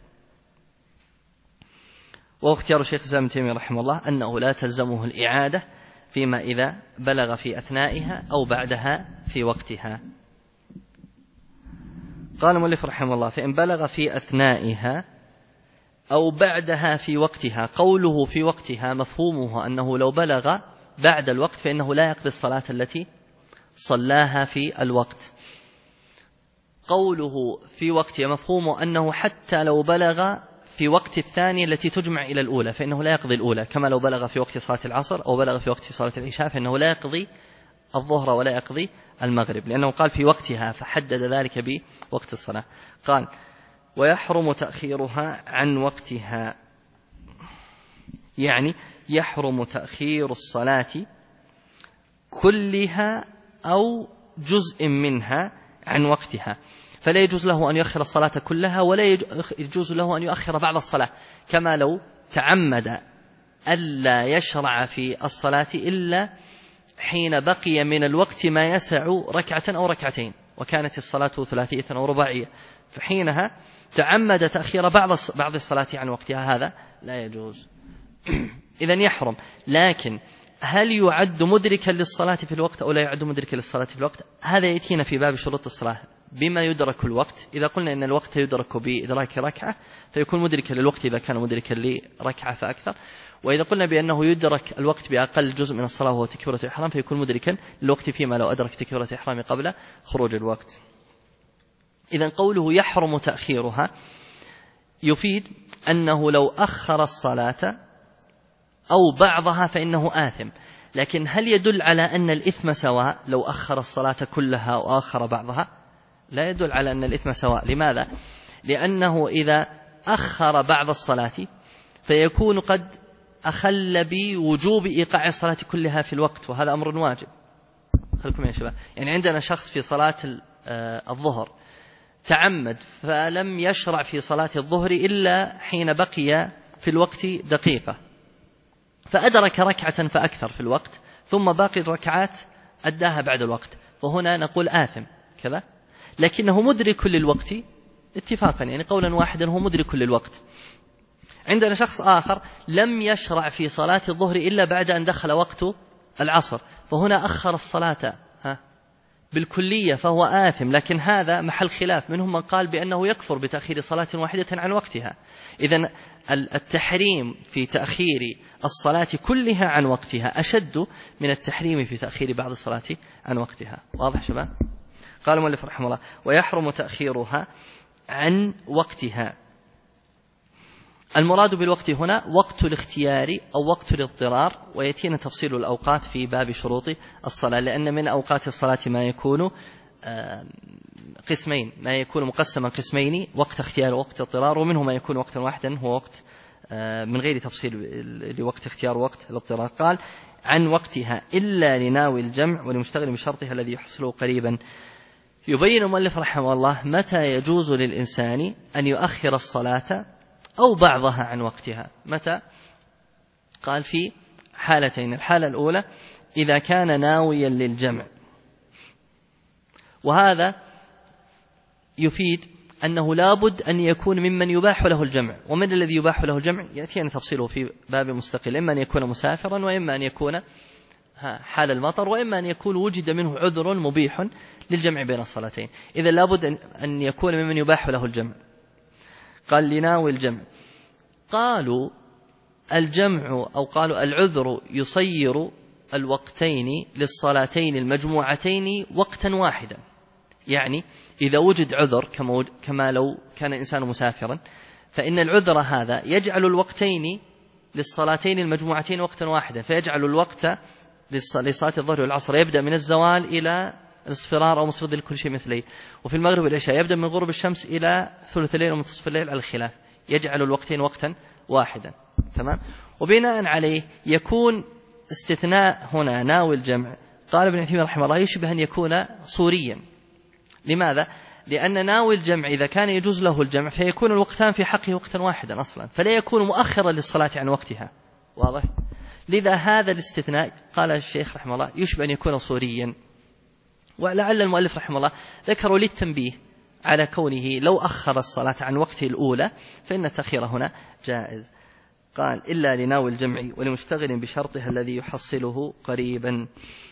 وهو اختيار الشيخ الإسلام ابن تيمية رحمه الله أنه لا تلزمه الإعادة فيما إذا بلغ في أثنائها أو بعدها في وقتها. قال المؤلف رحمه الله فإن بلغ في أثنائها أو بعدها في وقتها. قوله في وقتها مفهومه أنه لو بلغ بعد الوقت فإنه لا يقضي الصلاة التي صلاها في الوقت. قوله في وقتها مفهومه أنه حتى لو بلغ في وقت الثانية التي تجمع إلى الأولى فإنه لا يقضي الأولى، كما لو بلغ في وقت صلاة العصر أو بلغ في وقت صلاة العشاء فإنه لا يقضي الظهر ولا يقضي المغرب، لأنه قال في وقتها فحدد ذلك بوقت الصلاة. قال ويحرم تأخيرها عن وقتها، يعني يحرم تأخير الصلاة كلها أو جزء منها عن وقتها، فلا يجوز له أن يؤخر الصلاة كلها ولا يجوز له أن يؤخر بعض الصلاة، كما لو تعمد ألا يشرع في الصلاة إلا حين بقي من الوقت ما يسع ركعة أو ركعتين وكانت الصلاة ثلاثية أو رباعية، فحينها تعمد تأخير بعض الصلاة عن وقتها، هذا لا يجوز. إذن يحرم. لكن هل يعد مدركا للصلاة في الوقت أو لا يعد مدركا للصلاة في الوقت؟ هذا يأتينا في باب شروط الصلاة بما يدرك الوقت. إذا قلنا إن الوقت يدرك بإدراك ركعة فيكون مدركا للوقت إذا كان مدركا لركعة فأكثر، وإذا قلنا بأنه يدرك الوقت بأقل جزء من الصلاة وهو تكبيرة الإحرام فيكون مدركا للوقت فيما لو أدرك تكبيرة الإحرام قبل خروج الوقت. إذن قوله يحرم تأخيرها يفيد أنه لو أخر الصلاة أو بعضها فإنه آثم، لكن هل يدل على أن الإثم سواء لو أخر الصلاة كلها أو آخر بعضها؟ لا يدل على أن الإثم سواء. لماذا؟ لأنه إذا أخر بعض الصلاة فيكون قد أخل بوجوب إيقاع الصلاة كلها في الوقت، وهذا أمر واجب. خلكم يا شباب، يعني عندنا شخص في صلاة الظهر تعمد فلم يشرع في صلاة الظهر إلا حين بقي في الوقت دقيقة، فأدرك ركعة فأكثر في الوقت ثم باقي الركعات أداها بعد الوقت، وهنا نقول آثم كذا، لكنه مدرك للوقت اتفاقا، يعني قولا واحدا هو مدرك للوقت. عندنا شخص آخر لم يشرع في صلاة الظهر إلا بعد أن دخل وقت العصر، فهنا أخر الصلاة بالكلية فهو آثم، لكن هذا محل خلاف، منهم من قال بأنه يكفر بتأخير صلاة واحدة عن وقتها. إذن التحريم في تأخير الصلاة كلها عن وقتها أشد من التحريم في تأخير بعض الصلاة عن وقتها. واضح شباب؟ قال المؤلف رحمه الله ويحرم تأخيرها عن وقتها. المراد بالوقت هنا وقت الاختيار أو وقت الاضطرار، ويأتينا تفصيل الأوقات في باب شروط الصلاة، لأن من أوقات الصلاة ما يكون قسمين، ما يكون مقسما قسمين، وقت اختيار ووقت اضطرار، ومنه ما يكون وقتا واحدا هو وقت من غير تفصيل لوقت اختيار ووقت الاضطرار. قال عن وقتها إلا لناوي الجمع ولمشتغل بشرطها الذي يحصله قريبا. يبين المؤلف رحمه الله متى يجوز للإنسان أن يؤخر الصلاة أو بعضها عن وقتها. متى؟ قال في حالتين. الحالة الأولى إذا كان ناويا للجمع، وهذا يفيد أنه لابد أن يكون ممن يباح له الجمع. ومن الذي يباح له الجمع يأتينا تفصيله في باب مستقل، إما أن يكون مسافرا، وإما أن يكون حال المطر، وإما أن يكون وجد منه عذر مبيح للجمع بين الصلاتين. إذا لابد أن يكون ممن يباح له الجمع. قال لناوي الجمع. قالوا الجمع أو قالوا العذر يصير الوقتين للصلاتين المجموعتين وقتا واحدا. يعني إذا وجد عذر كما لو كان الإنسان مسافرا، فإن العذر هذا يجعل الوقتين للصلاتين المجموعتين وقتا واحدا، فيجعل الوقت لصلاة الظهر والعصر يبدأ من الزوال إلى الاصفرار أو مصر لكل شيء مثلي، وفي المغرب والعشاء يبدأ من غروب الشمس إلى ثلث الليل ومنتصف الليل على الخلاف، يجعل الوقتين وقتا واحدا. تمام. وبناء عليه يكون استثناء هنا ناوي الجمع، قال ابن عثيمين رحمه الله يشبه أن يكون صوريا. لماذا؟ لأن ناوي الجمع إذا كان يجوز له الجمع فيكون الوقتان في حقه وقتا واحدا أصلا، فلا يكون مؤخرا للصلاة عن وقتها. واضح؟ لذا هذا الاستثناء قال الشيخ رحمه الله يشبه أن يكون صوريا. ولعل المؤلف رحمه الله ذكروا للتنبيه على كونه لو أخر الصلاة عن وقته الأولى فإن التأخير هنا جائز. قال إلا لناوي الجمع ولمشتغل بشرطها الذي يحصله قريبا.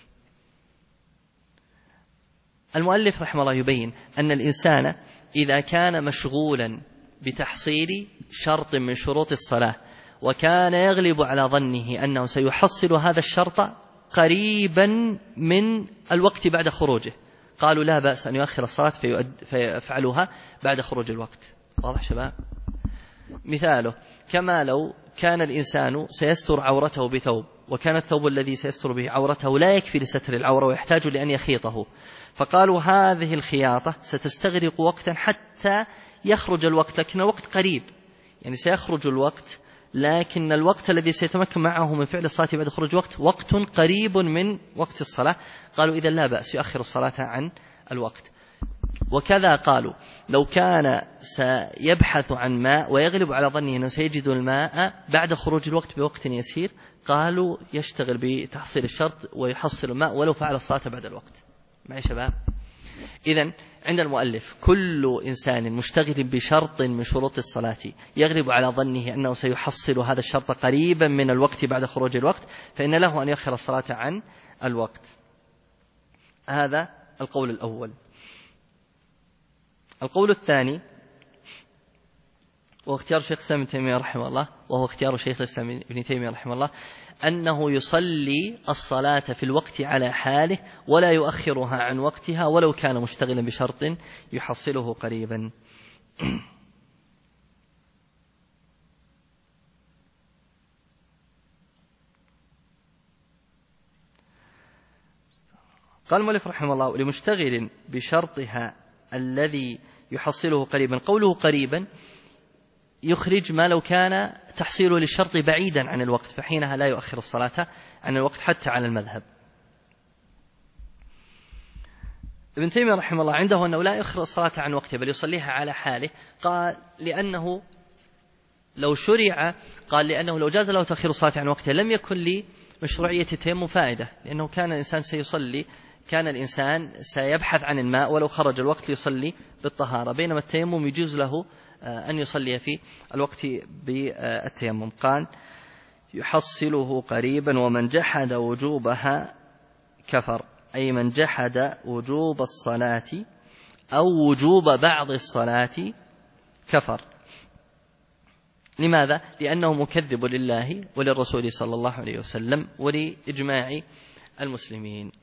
المؤلف رحمه الله يبين أن الإنسان إذا كان مشغولا بتحصيل شرط من شروط الصلاة وكان يغلب على ظنه أنه سيحصل هذا الشرط قريبا من الوقت بعد خروجه، قالوا لا بأس أن يؤخر الصلاة فيفعلها بعد خروج الوقت. واضح شباب؟ مثاله كما لو كان الإنسان سيستر عورته بثوب، وكان الثوب الذي سيستر به عورته لا يكفي لستر العورة ويحتاج لأن يخيطه، فقالوا هذه الخياطة ستستغرق وقتا حتى يخرج الوقت، لكن الوقت قريب، يعني سيخرج الوقت لكن الوقت الذي سيتمكن معه من فعل الصلاة بعد خروج وقت قريب من وقت الصلاة. قالوا إذا لا بأس يؤخر الصلاة عن الوقت. وكذا قالوا لو كان سيبحث عن ماء ويغلب على ظنه أنه سيجد الماء بعد خروج الوقت بوقت يسير، قالوا يشتغل بتحصيل الشرط ويحصل الماء ولو فعل الصلاة بعد الوقت. معي شباب؟ إذن عند المؤلف كل إنسان مشتغل بشرط من شروط الصلاة يغلب على ظنه أنه سيحصل هذا الشرط قريبا من الوقت بعد خروج الوقت فإن له أن يؤخر الصلاة عن الوقت. هذا القول الأول. القول الثاني وهو اختيار شيخ الإسلام ابن تيمية رحمه الله، وهو اختيار شيخ الإسلام ابن تيمية رحمه الله، أنه يصلي الصلاة في الوقت على حاله ولا يؤخرها عن وقتها ولو كان مشتغلا بشرط يحصله قريبا. قال المؤلف رحمه الله لمشتغل بشرطها الذي يحصله قريبا. قوله قريبا يخرج ما لو كان تحصيله للشرط بعيدا عن الوقت، فحينها لا يؤخر الصلاة عن الوقت حتى على المذهب. ابن تيمية رحمه الله عنده أنه لا يؤخر الصلاة عن وقته بل يصليها على حاله. قال لأنه لو شرع، قال لأنه لو جاز له تأخير الصلاة عن وقته لم يكن لمشروعية التيمم فائدة، لأنه كان الإنسان سيصلي، كان الإنسان سيبحث عن الماء ولو خرج الوقت ليصلي بالطهارة، بينما التيمم يجوز له أن يصلي في الوقت بالتيمم. قال يحصله قريبا ومن جحد وجوبها كفر، أي من جحد وجوب الصلاة أو وجوب بعض الصلاة كفر. لماذا؟ لأنه مكذب لله وللرسول صلى الله عليه وسلم ولإجماع المسلمين.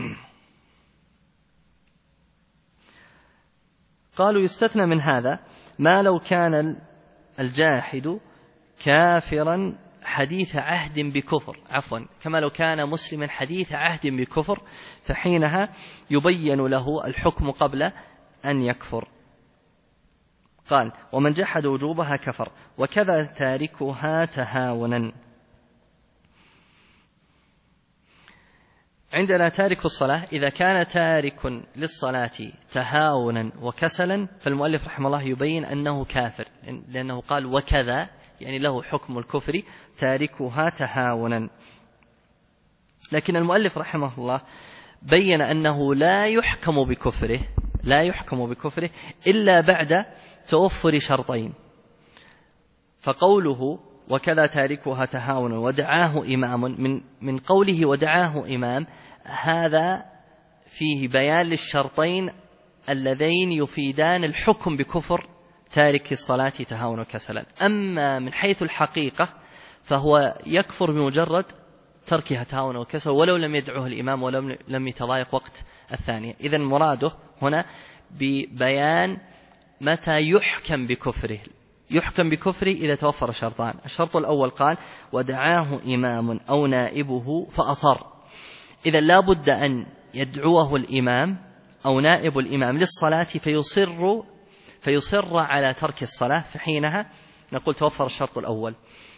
قالوا يستثنى من هذا ما لو كان الجاحد كافرا حديث عهد بكفر، كما لو كان مسلما حديث عهد بكفر، فحينها يبين له الحكم قبل أن يكفر. قال ومن جحد وجوبها كفر وكذا تاركها تهاونا. عندنا تارك الصلاة إذا كان تارك للصلاة تهاونا وكسلا فالمؤلف رحمه الله يبين أنه كافر، لأنه قال وكذا يعني له حكم الكفر تاركها تهاونا. لكن المؤلف رحمه الله بين أنه لا يحكم بكفره إلا بعد توفر شرطين. فقوله وكذا تاركها تهاونا ودعاه إمام، من قوله ودعاه إمام هذا فيه بيان للشرطين اللذين يفيدان الحكم بكفر تارك الصلاة تهاونا وكسلا. أما من حيث الحقيقة فهو يكفر بمجرد تركها تهاونا وكسلا ولو لم يدعه الإمام ولو لم يتضايق وقت الثانية. إذن مراده هنا ببيان متى يحكم بكفره إذا توفر شرطان. الشرط الأول قال ودعاه إمام أو نائبه فأصر، إذا لا بد أن يدعوه الإمام أو نائب الإمام للصلاة فيصر على ترك الصلاة، فحينها نقول توفر الشرط الأول.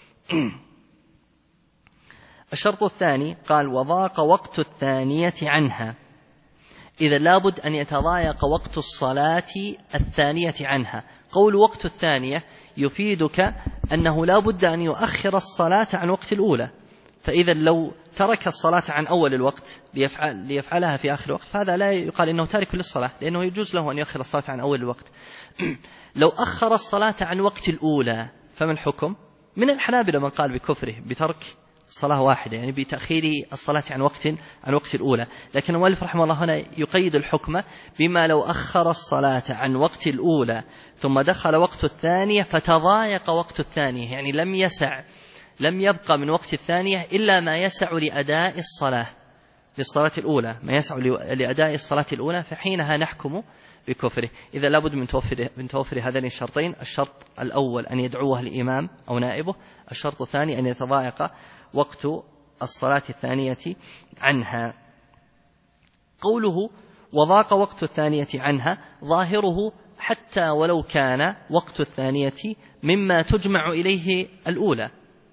الشرط الثاني قال وضاق وقت الثانية عنها، إذا لابد أن يتضايق وقت الصلاة الثانية عنها. قول وقت الثانية يفيدك أنه لابد أن يؤخر الصلاة عن وقت الأولى، فإذا لو ترك الصلاة عن أول الوقت ليفعلها في آخر الوقت فهذا لا يقال إنه تارك للصلاة، لأنه يجوز له أن يؤخر الصلاة عن أول الوقت. لو أخر الصلاة عن وقت الأولى فما الحكم؟ من الحنابلة من قال بكفره بترك صلاة واحدة، يعني بتأخير الصلاة عن وقت الأولى. لكن المؤلف رحمه الله هنا يقيد الحكم بما لو أخر الصلاة عن وقت الأولى ثم دخل وقت الثانية فتضايق وقت الثانية، يعني لم يبقى من وقت الثانية إلا ما يسع لأداء للصلاة الأولى، ما يسع لأداء الصلاة الأولى، فحينها نحكم بكفره. إذا لابد من توفر هذين الشرطين: الشرط الأول أن يدعوه الإمام أو نائبه، الشرط الثاني أن يتضايق وقت الصلاة الثانية عنها. قوله وضاق وقت الثانية عنها ظاهره حتى ولو كان وقت الثانية مما تجمع إليه الأولى،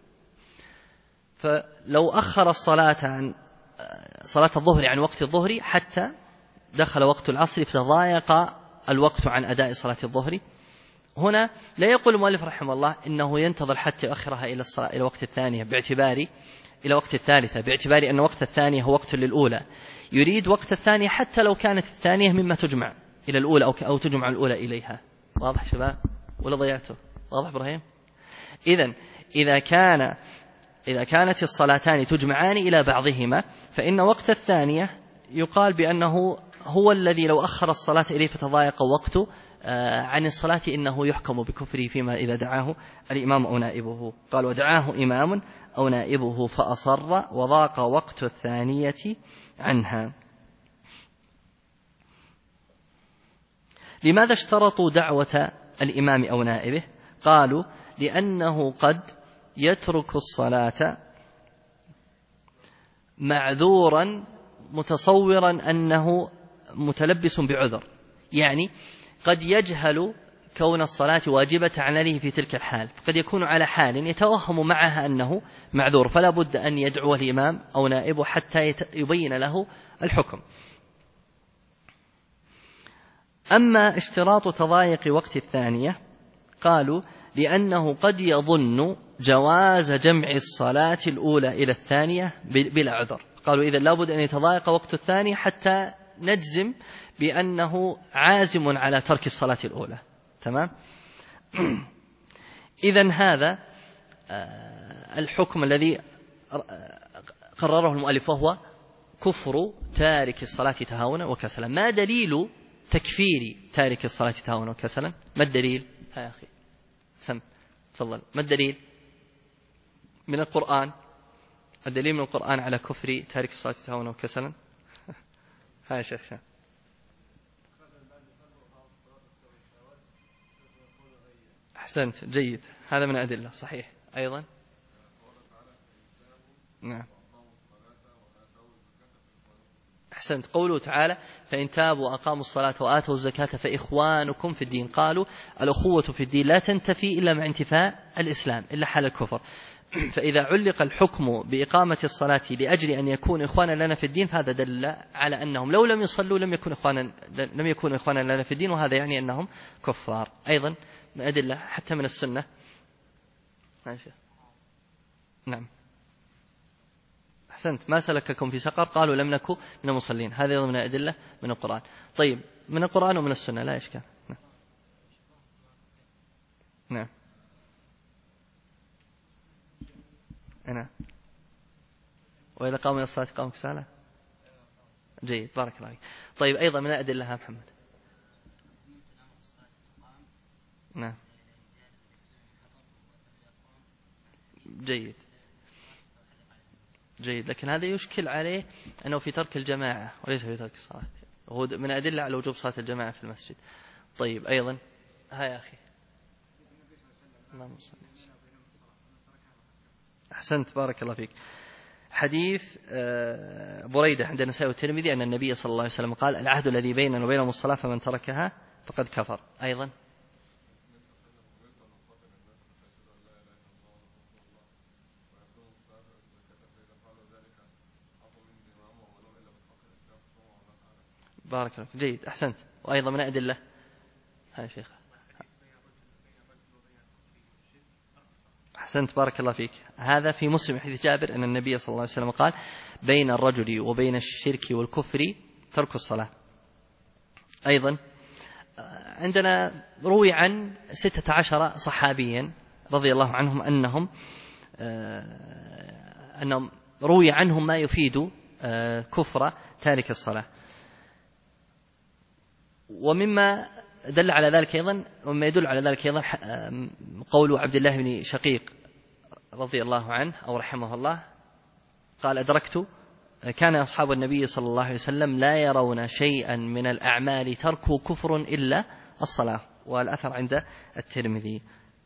فلو أخر صلاة الظهر عن وقت الظهر حتى دخل وقت العصر فتضايق الوقت عن أداء صلاة الظهر، هنا لا يقول المؤلف رحمه الله إنه ينتظر حتى يؤخرها إلى وقت الثانية إلى وقت الثالثة باعتبار أن وقت الثانية هو وقت للأولى، يريد وقت الثانية حتى لو كانت الثانية مما تجمع إلى الأولى أو تجمع الأولى إليها. واضح شباب ولا ضيعته؟ واضح إبراهيم؟ إذا كانت الصلاتان تجمعان إلى بعضهما فإن وقت الثانية يقال بأنه هو الذي لو أخر الصلاة إليه فتضايق وقته عن الصلاة إنه يحكم بكفره فيما إذا دعاه الإمام أو نائبه. قال ودعاه إمام أو نائبه فأصر وضاق وقت الثانية عنها. لماذا اشترطوا دعوة الإمام أو نائبه؟ قالوا لأنه قد يترك الصلاة معذورا متصورا أنه متلبس بعذر، يعني قد يجهل كون الصلاة واجبة عليه في تلك الحال، قد يكون على حال يتوهم معها أنه معذور، فلا بد أن يدعو الإمام أو نائبه حتى يبين له الحكم. أما اشتراط تضايق وقت الثانية قالوا لأنه قد يظن جواز جمع الصلاة الأولى إلى الثانية بلا عذر. قالوا إذا لابد أن يتضايق وقت الثانية حتى نجزم بأنه عازم على ترك الصلاة الأولى. تمام؟ إذن هذا الحكم الذي قرره المؤلف وهو كفر تارك الصلاة تهاونا وكسلا. ما دليل تكفير تارك الصلاة تهاونا وكسلا؟ ما الدليل؟ يا أخي سم تفضل. ما الدليل؟ من القرآن. الدليل من القرآن على كفر تارك الصلاة تهاونا وكسلا. يا شيخ شام. أحسنت، جيد، هذا من الأدلة صحيح. أيضا نعم أحسنت. قوله تعالى فإن تابوا وأقاموا الصلاة وآتوا الزكاة فإخوانكم في الدين. قالوا الأخوة في الدين لا تنتفي إلا مع انتفاء الإسلام إلا حال الكفر. فإذا علق الحكم بإقامة الصلاة لأجل أن يكون إخوانا لنا في الدين فهذا دل على أنهم لو لم يصلوا لم يكونوا إخوانا لنا في الدين، وهذا يعني أنهم كفار. أيضا من أدلة حتى من السنة. نعم أحسنت. ما سلككم في سقر؟ قالوا لم نكن من المصلين. هذه من أدلة من القرآن. طيب من القرآن ومن السنة لا إشكال. نعم نعم. وإذا قاموا من الصلاة قاموا كسالى. جيد بارك الله فيك. طيب أيضا من الأدلة محمد. نعم جيد جيد. لكن هذا يشكل عليه أنه في ترك الجماعة وليس في ترك الصلاة. هو من أدلة على وجوب صلاة الجماعة في المسجد. طيب أيضا ها يا أخي. أحسنت بارك الله فيك. حديث بريدة عند النسائي والترمذي أن النبي صلى الله عليه وسلم قال العهد الذي بيننا وبينهم الصلاة فمن تركها فقد كفر. أيضا بارك الله فيك. جيد أحسنت. وأيضا من أدلة ها شيخ. أحسنت بارك الله فيك. هذا في مسلم حديث جابر أن النبي صلى الله عليه وسلم قال بين الرجل وبين الشرك والكفر ترك الصلاة. أيضا عندنا روي عن 16 صحابيا رضي الله عنهم أنهم روي عنهم ما يفيد كفر تارك الصلاة. ومما دل على ذلك أيضا وما يدل على ذلك أيضا قول عبد الله بن شقيق رضي الله عنه أو رحمه الله قال أدركت كان أصحاب النبي صلى الله عليه وسلم لا يرون شيئا من الأعمال تركه كفر إلا الصلاة، والأثر عند الترمذي.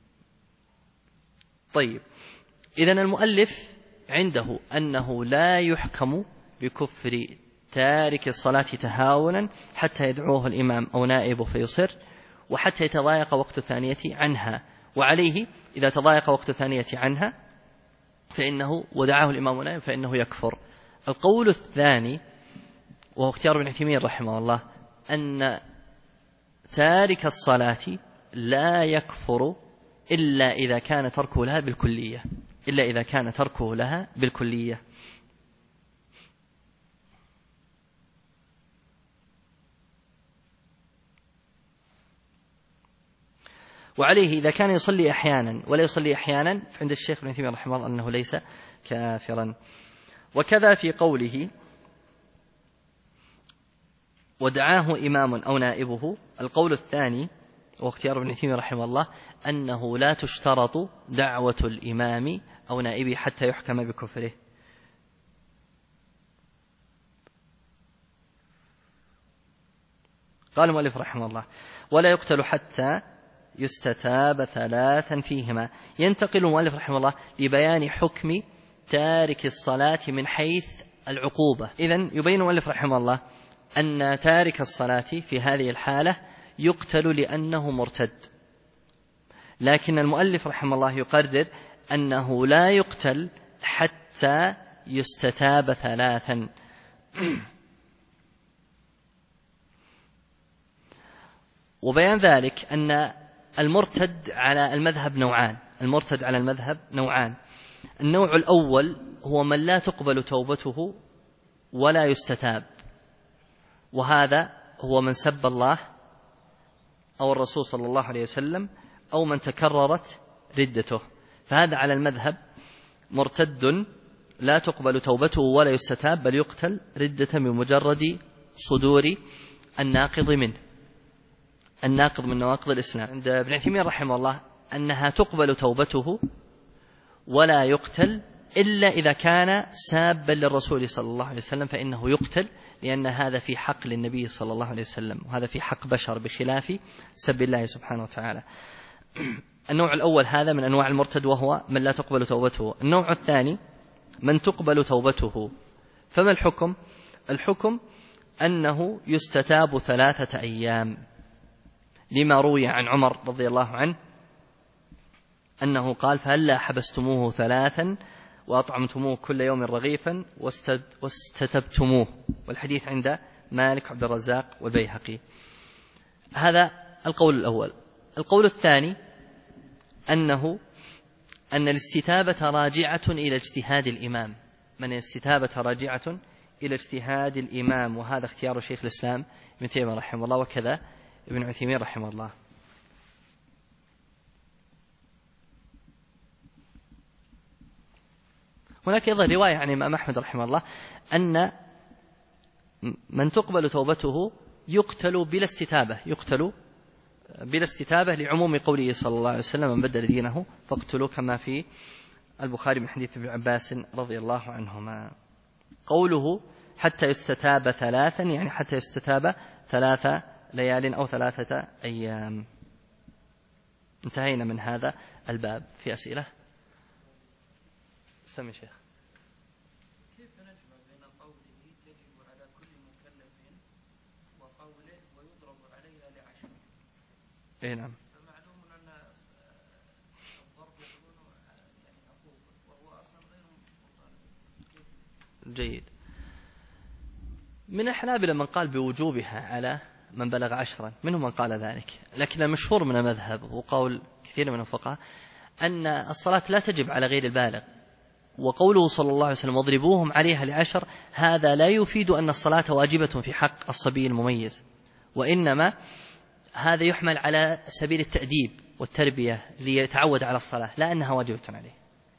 طيب إذن المؤلف عنده أنه لا يحكم بكفر تارك الصلاة تهاونا حتى يدعوه الإمام أو نائبه فيصر، وحتى يتضايق وقت الثانية عنها، وعليه إذا تضايق وقت الثانية عنها فإنه ودعاه الإمام نائب فإنه يكفر. القول الثاني وهو اختيار ابن عثيمين رحمه الله أن تارك الصلاة لا يكفر إلا إذا كان تركه لها بالكلية وعليه إذا كان يصلي أحيانا ولا يصلي أحيانا فعند الشيخ ابن عثيمين رحمه الله أنه ليس كافرا. وكذا في قوله ودعاه إمام أو نائبه، القول الثاني واختيار ابن عثيمين رحمه الله أنه لا تشترط دعوة الإمام أو نائبه حتى يحكم بكفره. قال المؤلف رحمه الله ولا يقتل حتى يستتاب 3 فيهما. ينتقل المؤلف رحمه الله لبيان حكم تارك الصلاة من حيث العقوبة. إذن يبين المؤلف رحمه الله أن تارك الصلاة في هذه الحالة يقتل لأنه مرتد، لكن المؤلف رحمه الله يقرر أنه لا يقتل حتى يستتاب 3. وبيان ذلك أن المرتد على المذهب نوعان. النوع الأول هو من لا تقبل توبته ولا يستتاب، وهذا هو من سب الله أو الرسول صلى الله عليه وسلم أو من تكررت ردته، فهذا على المذهب مرتد لا تقبل توبته ولا يستتاب، بل يقتل ردة بمجرد صدور الناقض من نواقض الإسلام. عند ابن عثيمين رحمه الله أنها تقبل توبته ولا يقتل إلا إذا كان سابا للرسول صلى الله عليه وسلم فإنه يقتل، لأن هذا في حق للنبي صلى الله عليه وسلم، وهذا في حق بشر بخلاف سب الله سبحانه وتعالى. النوع الأول هذا من أنواع المرتد وهو من لا تقبل توبته. النوع الثاني من تقبل توبته. فما الحكم أنه يستتاب 3 أيام، لما روي عن عمر رضي الله عنه أنه قال: فهلا حبستموه 3 وأطعمتموه كل يوم رغيفا واستتبتموه. والحديث عند مالك عبد الرزاق والبيهقي. هذا القول الأول. القول الثاني أن الاستتابة راجعة إلى اجتهاد الإمام، من الاستتابة راجعة إلى اجتهاد الإمام، وهذا اختيار شيخ الإسلام ابن تيمية رحمه الله وكذا ابن عثيمين رحمه الله. هناك أيضا رواية عن الإمام أحمد رحمه الله أن من تقبل توبته يقتل بلا استتابة لعموم قوله صلى الله عليه وسلم: من بدل دينه فاقتلوا، كما في البخاري من حديث ابن عباس رضي الله عنهما. قوله حتى يستتاب 3 يعني حتى يستتاب 3 ليال أو 3 أيام. انتهينا من هذا الباب. في أسئلة؟ سمي شيخ. كيف نجمع بين قوله يجب على كل مكلف وقوله ويضرب عليها ل10؟ اي نعم. فمعلوم أن الضرب يكون يعني عقوبة وهو أصلا غير مطالب. جيد. من الحنابلة من قال بوجوبها على من بلغ 10، منهم من قال ذلك، لكن المشهور من المذهب وقول كثير من الفقهاء أن الصلاة لا تجب على غير البالغ. وقوله صلى الله عليه وسلم: واضربوهم عليها ل10، هذا لا يفيد أن الصلاة واجبة في حق الصبي المميز، وإنما هذا يحمل على سبيل التأديب والتربية ليتعود على الصلاة، لا أنها واجبة عليه.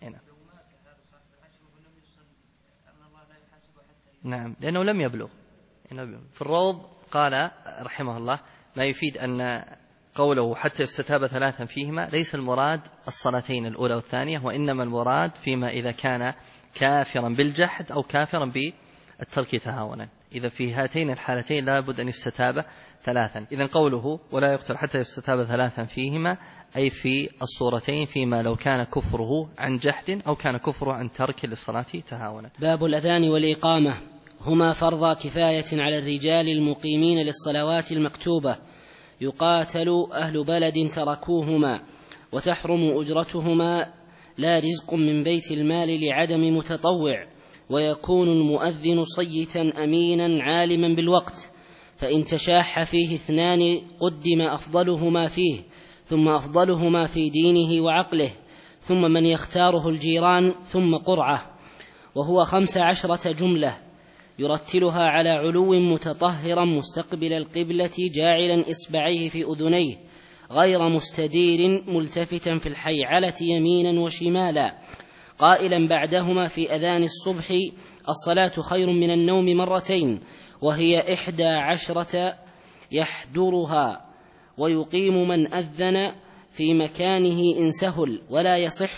نعم، لأنه لم يبلغ. في الروض قال رحمه الله: ما يفيد أن قوله حتى يستتاب 3 فيهما ليس المراد الصلاتين الأولى والثانية، وإنما المراد فيما إذا كان كافرا بالجحد أو كافرا بالترك تهاونا. إذا في هاتين الحالتين لا بد أن يستتاب 3. إذن قوله ولا يقتل حتى يستتاب 3 فيهما أي في الصورتين، فيما لو كان كفره عن جحد أو كان كفره عن ترك للصلاة تهاونا. باب الأذان والإقامة، هما فرضا كفاية على الرجال المقيمين للصلوات المكتوبة، يقاتل أهل بلد تركوهما، وتحرم أجرتهما، لا رزق من بيت المال لعدم متطوع، ويكون المؤذن صيتا أمينا عالما بالوقت، فإن تشاح فيه 2 قدم أفضلهما فيه، ثم أفضلهما في دينه وعقله، ثم من يختاره الجيران، ثم قرعة، وهو 15 جملة يرتلها على علو متطهرا مستقبل القبلة جاعلا إصبعيه في أذنيه غير مستدير ملتفتا في الحيعلة يمينا وشمالا، قائلا بعدهما في أذان الصبح: الصلاة خير من النوم 2، وهي 11 يحضرها، ويقيم من أذن في مكانه إن سهل، ولا يصح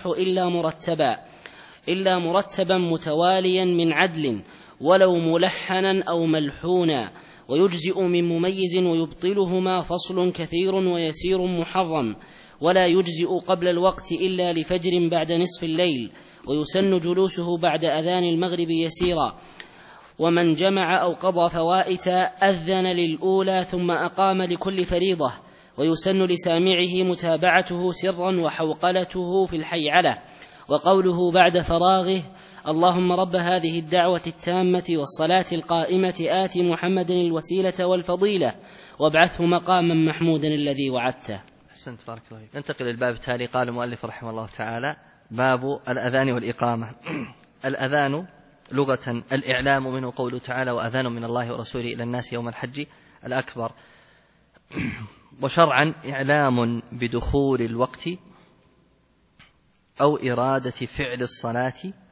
إلا مرتبا متواليا من عدل، ولو ملحنا أو ملحونا، ويجزئ من مميز، ويبطلهما فصل كثير ويسير محرم، ولا يجزئ قبل الوقت إلا لفجر بعد نصف الليل، ويسن جلوسه بعد أذان المغرب يسيرا، ومن جمع أو قضى فوائت أذن للأولى ثم أقام لكل فريضة، ويسن لسامعه متابعته سرا وحوقلته في الحيعلة، وقوله بعد فراغه: اللهم رب هذه الدعوة التامة والصلاة القائمة آت محمد الوسيلة والفضيلة وابعثه مقاما محمودا الذي وعدته. أحسنت، بارك الله فيك. ننتقل للباب التالي. قال المؤلف رحمه الله تعالى: باب الأذان والإقامة. الأذان لغة الإعلام، منه قوله تعالى: وأذان من الله ورسوله إلى الناس يوم الحج الأكبر. وشرعا إعلام بدخول الوقت أو إرادة فعل الصلاة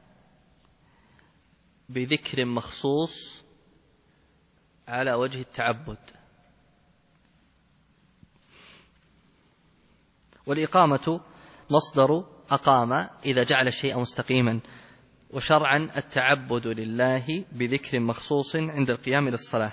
بذكر مخصوص على وجه التعبد. والإقامة مصدر أقام إذا جعل الشيء مستقيما، وشرعا التعبد لله بذكر مخصوص عند القيام للصلاة.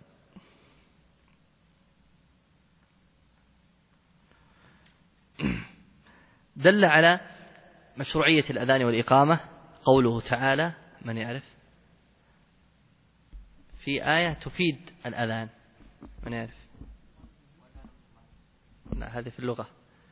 دل على مشروعية الأذان والإقامة قوله تعالى: من يعرف في آية تفيد الأذان، من يعرف؟ لا، هذه في اللغة.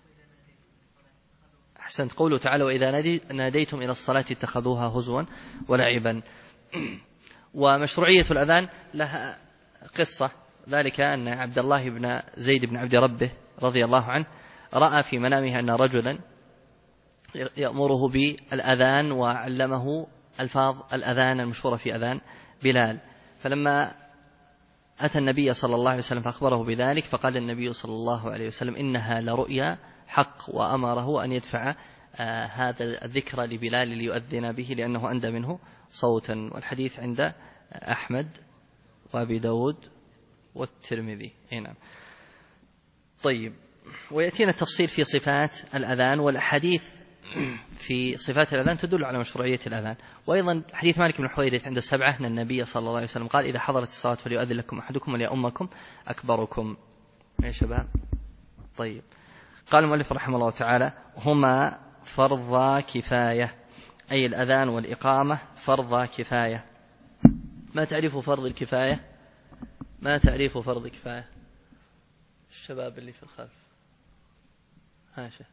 أحسنت. قوله تعالى وإذا ناديتم إلى الصلاة اتخذوها هزوا ولعبا. ومشروعية الأذان لها قصة، ذلك أن عبد الله بن زيد بن عبد ربه رضي الله عنه رأى في منامه أن رجلا يأمره بالأذان وعلمه ألفاظ الأذان المشهورة في أذان بلال. فلما أتى النبي صلى الله عليه وسلم فأخبره بذلك، فقال النبي صلى الله عليه وسلم إنها لرؤيا حق، وأمره أن يدفع هذا الذكر لبلال ليؤذن به لأنه أندى منه صوتا. والحديث عند أحمد وأبي داود والترمذي. نعم. طيب، ويأتينا التفصيل في صفات الأذان، والأحاديث في صفات الأذان تدل على مشروعية الأذان. وأيضا حديث مالك بن حويرث عند السبعة أن النبي صلى الله عليه وسلم قال إذا حضرت الصلاة فليؤذن لكم أحدكم وليؤمكم أكبركم. يا شباب. طيب، قال المؤلف رحمه الله تعالى هما فرض كفاية، أي الأذان والإقامة فرض كفاية. ما تعريف فرض الكفاية؟ ما تعريف فرض كفاية؟ الشباب اللي في الخلف. هاشا.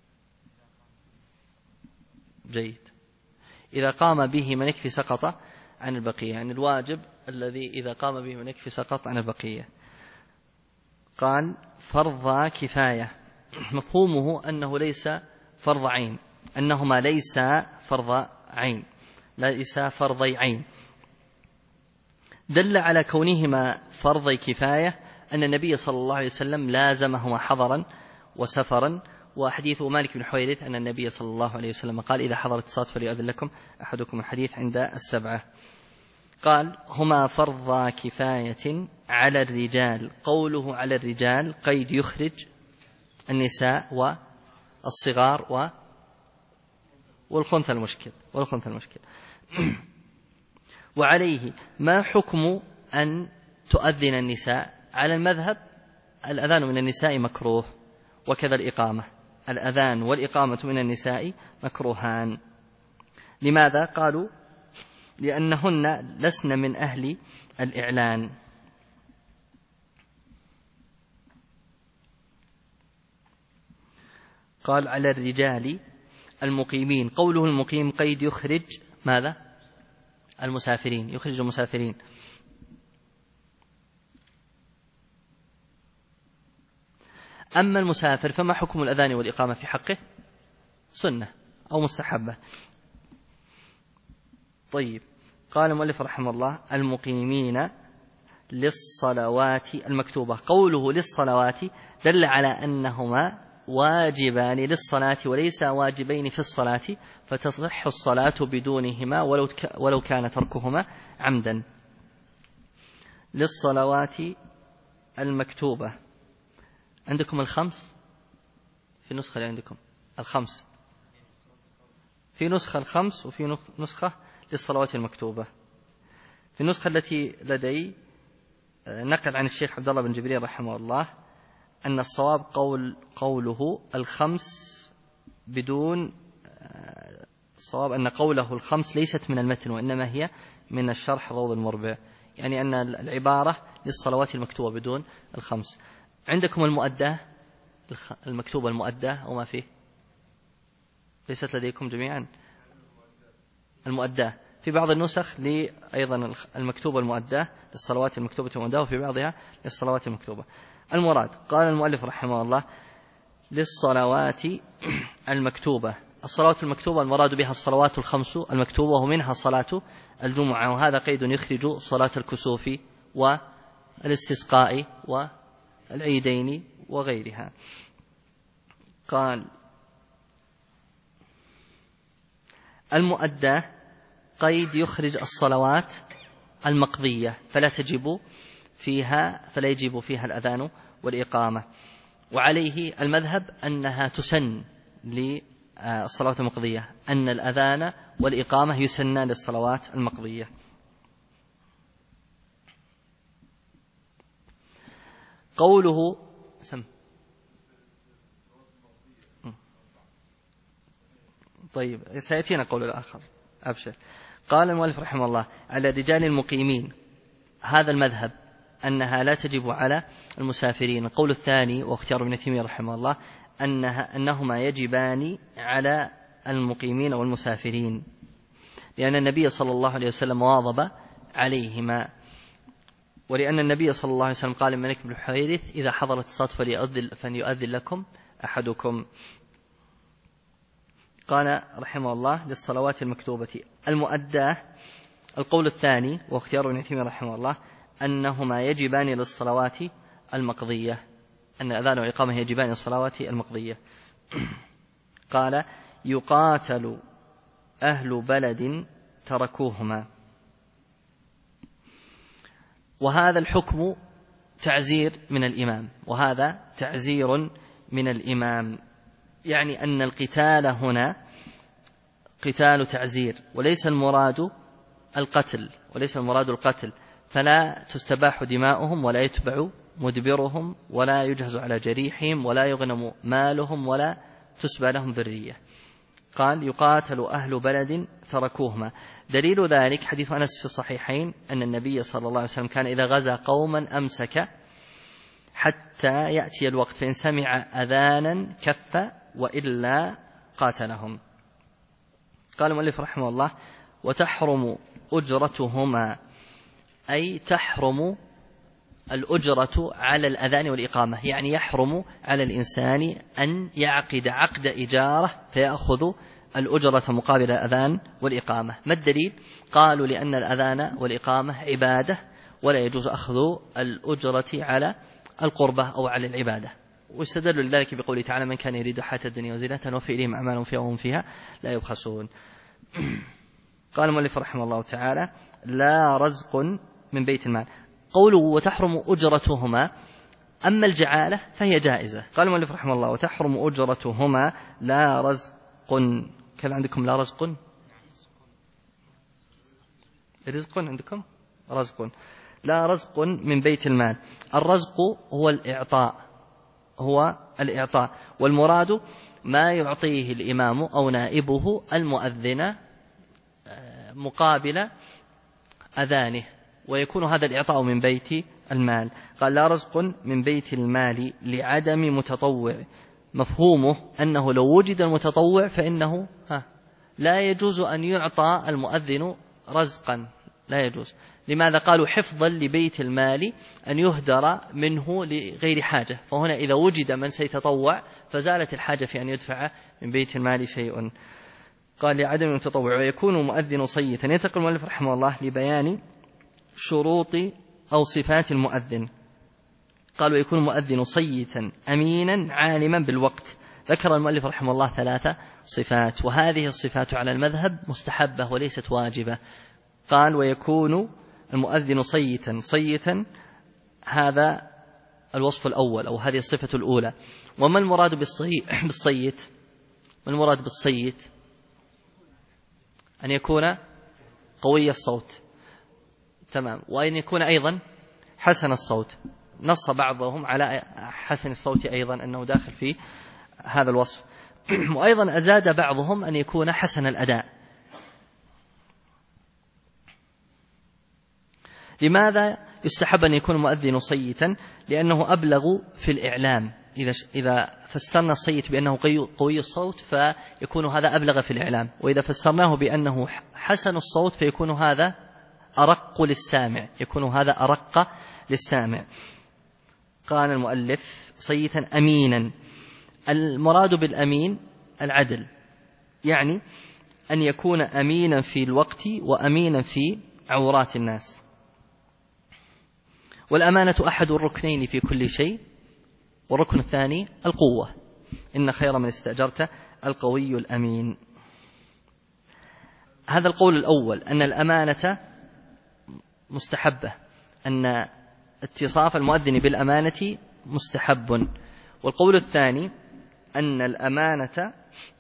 جيد. إذا قام به من يكفي سقط عن البقية، يعني الواجب الذي إذا قام به من يكفي سقط عن البقية. قال فرض كفاية، مفهومه أنه ليس فرض عين، أنهما ليس فرض عين، ليس فرضي عين. دل على كونهما فرضي كفاية أن النبي صلى الله عليه وسلم لازمهما حضرا وسفرا. وحديث مالك بن حويرث أن النبي صلى الله عليه وسلم قال إذا حضرت الصلاة فليؤذن لكم أحدكم، الحديث عند السبعة. قال هما فرض كفاية على الرجال. قوله على الرجال قيد يخرج النساء والصغار والخنثى المشكل. وعليه ما حكم أن تؤذن النساء؟ على المذهب الأذان من النساء مكروه، وكذا الإقامة، الأذان والإقامة من النساء مكروهان. لماذا؟ قالوا لأنهن لسن من أهل الإعلان. قال على الرجال المقيمين. قوله المقيم قيد يخرج ماذا؟ المسافرين، يخرج المسافرين. أما المسافر فما حكم الأذان والإقامة في حقه؟ سنة أو مستحبة. طيب، قال المؤلف رحمه الله المقيمين للصلوات المكتوبة. قوله للصلوات دل على أنهما واجبان للصلاة وليس واجبين في الصلاة، فتصح الصلاة بدونهما ولو كان تركهما عمدا. للصلوات المكتوبة. عندكم الخمس في نسخة اللي عندكم الخمس، في نسخة الخمس وفي نسخة للصلوات المكتوبة. في النسخة التي لدي نقل عن الشيخ عبد الله بن جبريل رحمه الله أن الصواب قوله الخمس بدون الصواب أن قوله الخمس ليست من المتن وإنما هي من الشرح روض المربع، يعني أن العبارة للصلوات المكتوبة بدون الخمس. عندكم المؤداة المكتوبة المؤداة وما فيه؟ ليست لديكم جميعا المؤداة. في بعض النسخ أيضا المكتوبة المؤداة للصلوات المكتوبة المؤداة، وفي بعضها للصلوات المكتوبة. المراد قال المؤلف رحمه الله للصلوات المكتوبة. الصلوات المكتوبة المراد بها الصلوات الخمس المكتوبة، ومنها صلاة الجمعة، وهذا قيد يخرج صلاة الكسوف والاستسقاء والعيدين وغيرها. قال المؤداة قيد يخرج الصلوات المقضية فلا يجب فيها الأذان والإقامة. وعليه المذهب أنها تسن للصلوات المقضية، أن الأذان والإقامة يسنى للصلوات المقضية. قوله طيب، سيأتينا قول الآخر، أبشر. قال المؤلف رحمه الله على الرجال المقيمين هذا المذهب أنها لا تجب على المسافرين. القول الثاني واختيار ابن تيمية رحمه الله أنهما يجبان على المقيمين والمسافرين، لأن النبي صلى الله عليه وسلم واظب عليهما، ولأن النبي صلى الله عليه وسلم قال لمالك بن الحويرث إذا حضرت الصلاة فليؤذن لكم أحدكم. قال رحمه الله للصلوات المكتوبة المؤداة. القول الثاني واختيار ابن تيمية رحمه الله أنهما يجبان للصلوات المقضية، أن الأذان والإقامة يجبان للصلوات المقضية. قال يقاتل أهل بلد تركوهما. وهذا الحكم تعزير من الإمام، وهذا تعزير من الإمام، يعني أن القتال هنا قتال تعزير وليس المراد القتل، فلا تستباح دماؤهم ولا يتبع مدبرهم ولا يجهز على جريحهم ولا يغنم مالهم ولا تسبى لهم ذرية. قال يقاتل أهل بلد تركوهما. دليل ذلك حديث أنس في الصحيحين أن النبي صلى الله عليه وسلم كان إذا غزا قوما أمسك حتى يأتي الوقت، فإن سمع أذانا كف وإلا قاتلهم. قال المؤلف رحمه الله وتحرم أجرتهما، أي تحرم الأجرة على الأذان والإقامة، يعني يحرم على الإنسان أن يعقد عقد إجارة فيأخذ الأجرة مقابل الأذان والإقامة. ما الدليل؟ قالوا لأن الأذان والإقامة عبادة ولا يجوز أخذ الأجرة على القربة أو على العبادة، واستدلوا لذلك بقوله تعالى من كان يريد حياة الدنيا وزينتها نوفي إليهم أعمالهم فيها وهم فيها لا يبخسون. قال المؤلف رحمه الله تعالى لا رزق من بيت المال. قوله وتحرم أجرتهما، أما الجعالة فهي جائزة. قال المؤلف رحمه الله وتحرم أجرتهما لا رزق. كان عندكم لا رزق؟ رزق عندكم رزق. لا رزق من بيت المال. الرزق هو الإعطاء، والمراد ما يعطيه الإمام أو نائبه المؤذن مقابل أذانه، ويكون هذا الإعطاء من بيت المال. قال لا رزق من بيت المال لعدم متطوع. مفهومه أنه لو وجد المتطوع فإنه لا يجوز أن يعطى المؤذن رزقا، لا يجوز. لماذا؟ قالوا حفظا لبيت المال أن يهدر منه لغير حاجة، فهنا إذا وجد من سيتطوع فزالت الحاجة في أن يدفع من بيت المال شيء. قال لعدم المتطوع ويكون المؤذن صيتا. ينتقل المؤلف رحمه الله لبيان شروط أو صفات المؤذن. قالوا يكون المؤذن صيتا أمينا عالما بالوقت. ذكر المؤلف رحمه الله 3 صفات، وهذه الصفات على المذهب مستحبة وليست واجبة. قال ويكون المؤذن صيتا، هذا الوصف الأول أو هذه الصفة الأولى. وما المراد بالصيت؟ ما المراد بالصيت؟ أن يكون قوي الصوت، تمام، وأن يكون أيضا حسن الصوت. نص بعضهم على حسن الصوت أيضا أنه داخل في هذا الوصف، وأيضا أزاد بعضهم أن يكون حسن الأداء. لماذا يستحب أن يكون المؤذن صيتا؟ لأنه أبلغ في الإعلام. إذا فسرنا الصيت بأنه قوي الصوت فيكون هذا أبلغ في الإعلام، وإذا فسرناه بأنه حسن الصوت فيكون هذا أرق للسامع. قال المؤلف صيتا أمينا. المراد بالأمين العدل، يعني أن يكون أمينا في الوقت وأمينا في عورات الناس. والأمانة أحد الركنين في كل شيء، والركن الثاني القوة. إن خير من استأجرت القوي الأمين. هذا القول الأول أن الأمانة مستحبة، أن اتصاف المؤذن بالأمانة مستحب. والقول الثاني أن الأمانة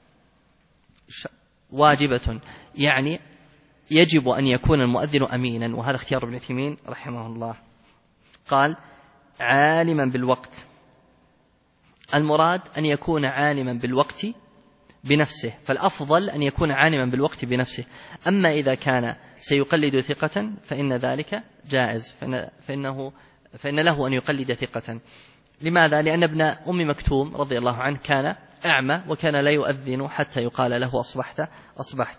واجبة، يعني يجب أن يكون المؤذن أمينا، وهذا اختيار ابن تيمية رحمه الله. قال عالما بالوقت. المراد أن يكون عالما بالوقت بنفسه، فالأفضل أن يكون عالما بالوقت بنفسه. أما إذا كان سيقلد ثقة فإن ذلك جائز، فإن له أن يقلد ثقة. لماذا؟ لأن ابن أم مكتوم رضي الله عنه كان أعمى وكان لا يؤذن حتى يقال له أصبحت.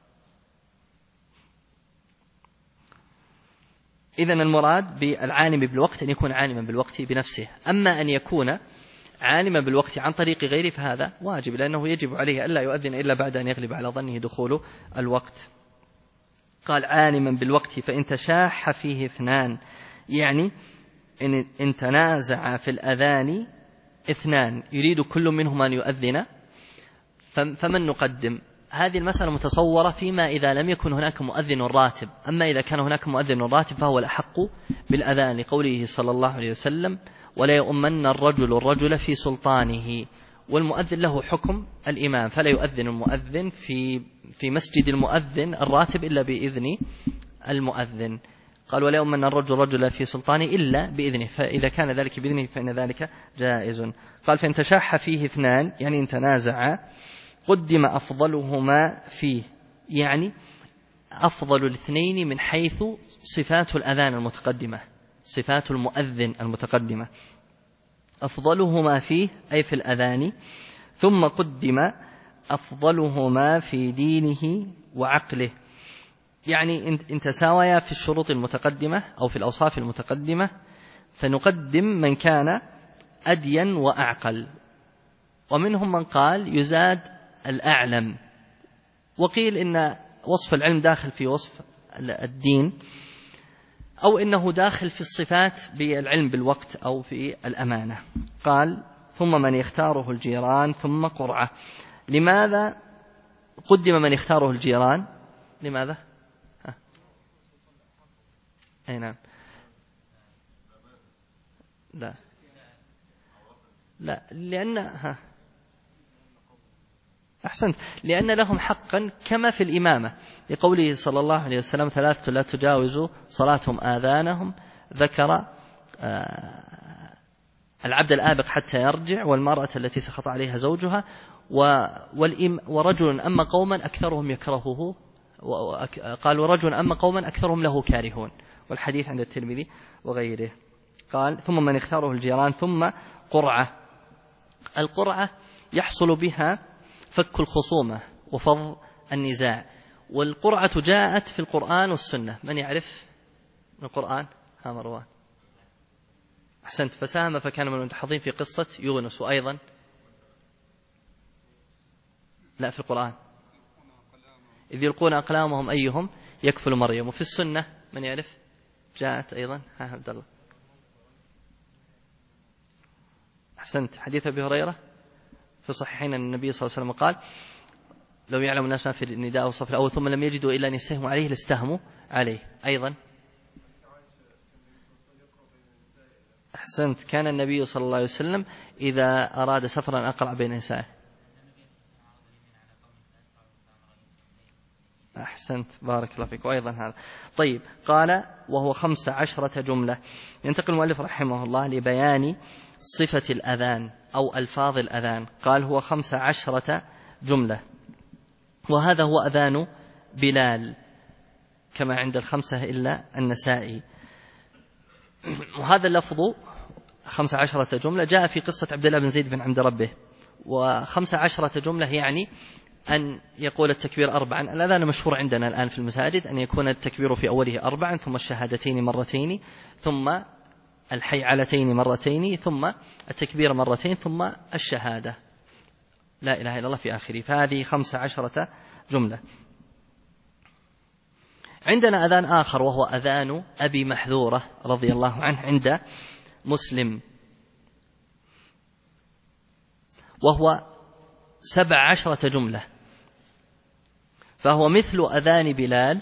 إذن المراد بالعالم بالوقت أن يكون عالما بالوقت بنفسه. أما أن يكون عالما بالوقت عن طريق غيره فهذا واجب، لأنه يجب عليه ألا يؤذن إلا بعد أن يغلب على ظنه دخول الوقت. قال عالما بالوقت فإن تشاح فيه اثنان، يعني إن تنازع في الأذان اثنان يريد كل منهما أن يؤذن فمن نقدم؟ هذه المسألة متصورة فيما إذا لم يكن هناك مؤذن راتب. أما إذا كان هناك مؤذن راتب فهو الأحق بالأذان، لقوله صلى الله عليه وسلم ولا يؤمن الرجل في سلطانه. والمؤذن له حكم الإمام، فلا يؤذن المؤذن في مسجد المؤذن الراتب إلا بإذن المؤذن. قال ولا يؤمن الرجل في سلطانه إلا بإذنه، فإذا كان ذلك بإذنه فإن ذلك جائز. قال فإن تشاح فيه اثنان، يعني إن تنازع قدم أفضلهما فيه، يعني أفضل الاثنين من حيث صفات الأذان المتقدمة، صفات المؤذن المتقدمة، أفضلهما فيه أي في الأذان، ثم قدم أفضلهما في دينه وعقله، يعني إن تساويا في الشروط المتقدمة أو في الأوصاف المتقدمة فنقدم من كان أدين وأعقل. ومنهم من قال يزاد الأعلم، وقيل إن وصف العلم داخل في وصف الدين، أو إنه داخل في الصفات بالعلم بالوقت أو في الأمانة. قال ثم من يختاره الجيران ثم قرعة. لماذا قدم من يختاره الجيران؟ لماذا؟ أي نعم. لا لأن أحسنت، لأن لهم حقا كما في الإمامة، لقوله صلى الله عليه وسلم ثلاثة لا تجاوز صلاتهم آذانهم، ذكر العبد الآبق حتى يرجع، والمرأة التي سخط عليها زوجها، ورجل أما قوما أكثرهم يكرهه، قال ورجل أما قوما أكثرهم له كارهون، والحديث عند الترمذي وغيره. قال ثم من اختاره الجيران ثم قرعة. القرعة يحصل بها فك الخصومة وفض النزاع، والقرعة جاءت في القرآن والسنة. من يعرف من القرآن؟ ها مروان أحسنت. فساهم فكان من المتحضين في قصة يونس، وأيضا لا في القرآن إذ يلقون أقلامهم أيهم يكفل مريم. وفي السنة من يعرف؟ جاءت أيضا ها عبد الله أحسنت. حديث أبي هريرة في صحيحين أن النبي صلى الله عليه وسلم قال لو يعلم الناس ما في النداء والصف الأول ثم لم يجدوا إلا أن يستهموا عليه لاستهموا عليه. أيضا أحسنت، كان النبي صلى الله عليه وسلم إذا أراد سفرا أقرع بين نسائه. أحسنت بارك الله فيك. وأيضا هذا طيب. قال وهو 15 جملة. ينتقل المؤلف رحمه الله لبيان صفة الأذان أو ألفاظ الأذان. قال هو 15 جملة، وهذا هو أذان بلال كما عند الخمسة إلا النسائي. وهذا اللفظ 15 جملة جاء في قصة عبد الله بن زيد بن عبد ربه. و15 جملة يعني أن يقول التكبير 4. الأذان مشهور عندنا الآن في المساجد أن يكون التكبير في أوله 4، ثم الشهادتين مرتين، ثم الحيعلتين مرتين، ثم التكبير مرتين، ثم الشهادة لا إله إلا الله في آخره. فهذه 15 جملة. عندنا أذان آخر وهو أذان أبي محذورة رضي الله عنه عند مسلم، وهو 17 جملة، فهو مثل أذان بلال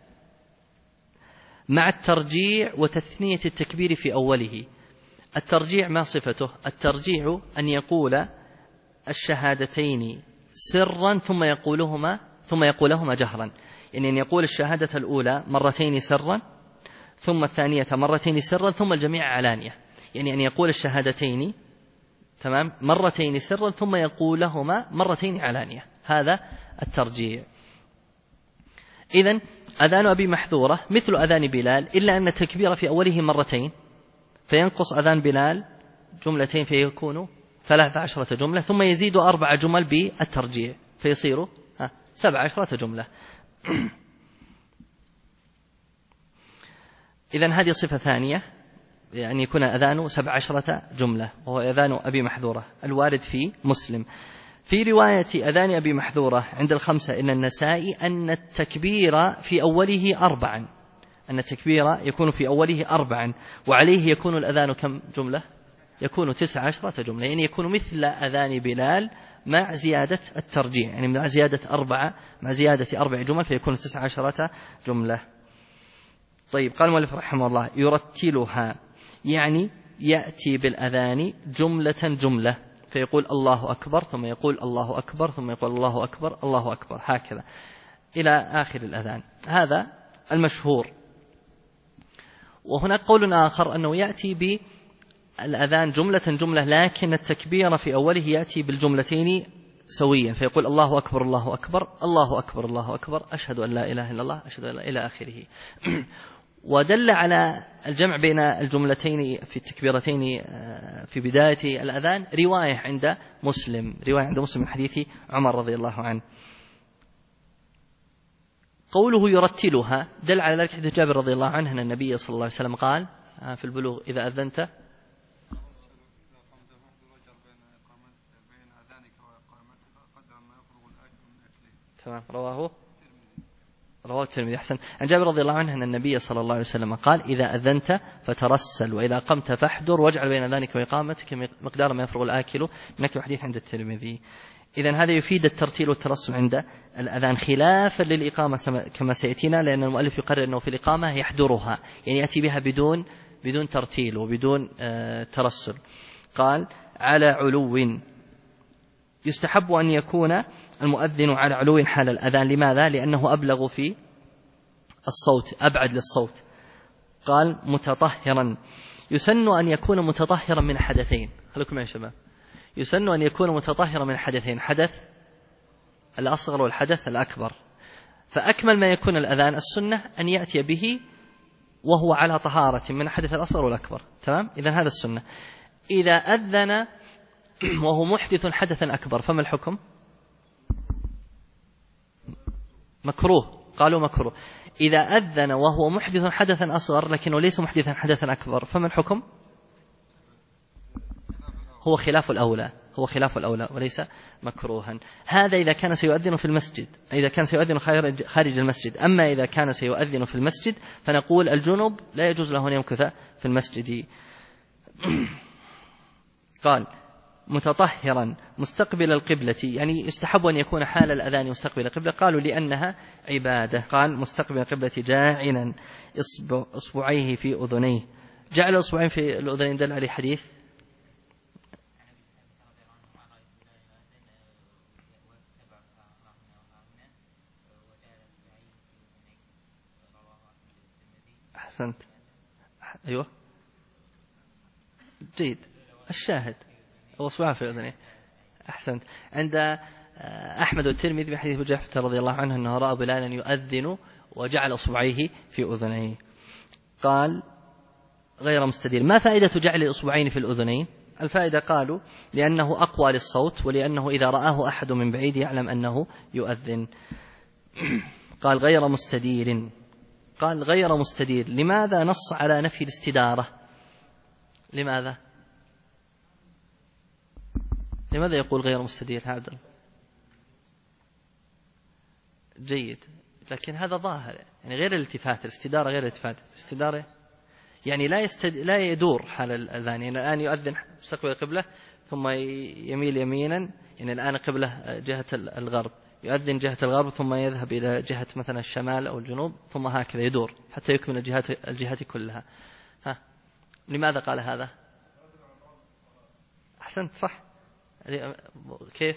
مع الترجيع وتثنية التكبير في أوله. الترجيع ما صفته؟ الترجيع أن يقول الشهادتين سرا ثم يقولهما جهرا، يعني أن يقول الشهادة الأولى مرتين سرا، ثم الثانية مرتين سرا، ثم الجميع علانية، يعني أن يقول الشهادتين تمام مرتين سرا ثم يقولهما مرتين علانية. هذا الترجيع. إذن أذان أبي محذورة مثل أذان بلال، إلا أن التكبير في أوله مرتين، فينقص أذان بلال جملتين فيكون 13 جملة، ثم يزيد 4 جمل بالترجيع فيصير 17 جملة. إذن هذه صفة ثانية، يعني يكون أذان 17 جملة، وهو أذان أبي محذورة الوارد في مسلم. في رواية أذان أبي محذورة عند الخمسة إن النسائي أن التكبير في أوله 4، أن التكبير يكون في أوله 4، وعليه يكون الأذان كم جملة؟ يكون 19 جملة، يعني يكون مثل أذان بلال مع زيادة الترجيع، يعني مع زيادة 4 جمل فيكون 19 جملة. طيب، قال المؤلف رحمه الله: يرتلها، يعني يأتي بالأذان جملة جملة، فيقول الله أكبر ثم يقول الله أكبر ثم يقول الله أكبر الله أكبر، هكذا إلى آخر الأذان. هذا المشهور. وهناك قول آخر أنه يأتي بالأذان جملة جملة، لكن التكبير في أوله يأتي بالجملتين سويا، فيقول الله أكبر الله أكبر الله أكبر الله أكبر أشهد أن لا إله إلا الله أشهد أن لا إلى آخره. ودل على الجمع بين الجملتين في التكبيرتين في بداية الأذان رواية عند مسلم من حديث عمر رضي الله عنه. قوله يرتلها دل على ذلك حديث جابر رضي الله عنه أن النبي صلى الله عليه وسلم قال في البلوغ: إذا أذنت تمام. رواه الترمذي. أحسن. عن جابر رضي الله عنه أن النبي صلى الله عليه وسلم قال: إذا أذنت فترسل، وإذا قمت فاحذر، واجعل بين ذلك وإقامتك مقدار ما يفرغ الآكل منك، حديث عند الترمذي. إذن هذا يفيد الترتيل والترسل عند الأذان، خلافا للإقامة كما سيأتينا، لأن المؤلف يقرر أنه في الإقامة يحضرها، يعني يأتي بها بدون ترتيل وبدون ترسل. قال: على علو، يستحب أن يكون المؤذن على علو حال الأذان. لماذا؟ لأنه أبلغ في الصوت، أبعد للصوت. قال: متطهرا، يسن أن يكون متطهرا من حدثين. خليكم يا شباب، يسن أن يكون متطهرا من حدثين: حدث الأصغر والحدث الأكبر. فأكمل ما يكون الأذان السنة أن يأتي به وهو على طهارة من الحدث الأصغر والأكبر. تمام؟ إذن هذا السنة. إذا أذن وهو محدث حدثا أكبر فما الحكم؟ مكروه. قالوا مكروه. إذا أذن وهو محدث حدثا أصغر لكنه ليس محدثا حدثا أكبر فما الحكم؟ هو خلاف الأولى وليس مكروها. هذا إذا كان سيؤذن في المسجد، إذا كان سيؤذن خارج المسجد. أما إذا كان سيؤذن في المسجد فنقول الجنب لا يجوز له أن يمكث في المسجد. قال: متطهرا مستقبل القبلة، يعني يستحب أن يكون حال الأذان مستقبل القبلة. قالوا لأنها عبادة. قال: مستقبل القبلة جاعلا إصبعيه في أذنيه. جعل إصبعين في الأذنين دل عليه حديث أحسنت. أيوة جيد. الشاهد وصفها في أذنه. أحسنت. عند أحمد والترمذي بحديث أبي جعفر رضي الله عنه أنه رأى بلالا يؤذن وجعل أصبعيه في أذنيه. قال: غير مستدير. ما فائدة جعل الأصبعين في الأذنين؟ الفائدة قالوا لأنه أقوى للصوت، ولأنه إذا رآه أحد من بعيد يعلم أنه يؤذن. قال: غير مستدير. قال: غير مستدير. لماذا نص على نفي الاستدارة؟ لماذا يقول غير مستدير؟ هذا جيد، لكن هذا ظاهر، يعني غير الالتفات. الاستدارة غير الالتفات. الاستدارة يعني لا يدور حال الأذان. يعني الآن يؤذن مستقبل القبلة ثم يميل يمينا، يعني الآن قبلة جهة الغرب، يؤذن جهة الغرب ثم يذهب إلى جهة مثلا الشمال أو الجنوب، ثم هكذا يدور حتى يكمل الجهات كلها. لماذا قال هذا؟ أحسنت، صح. كيف؟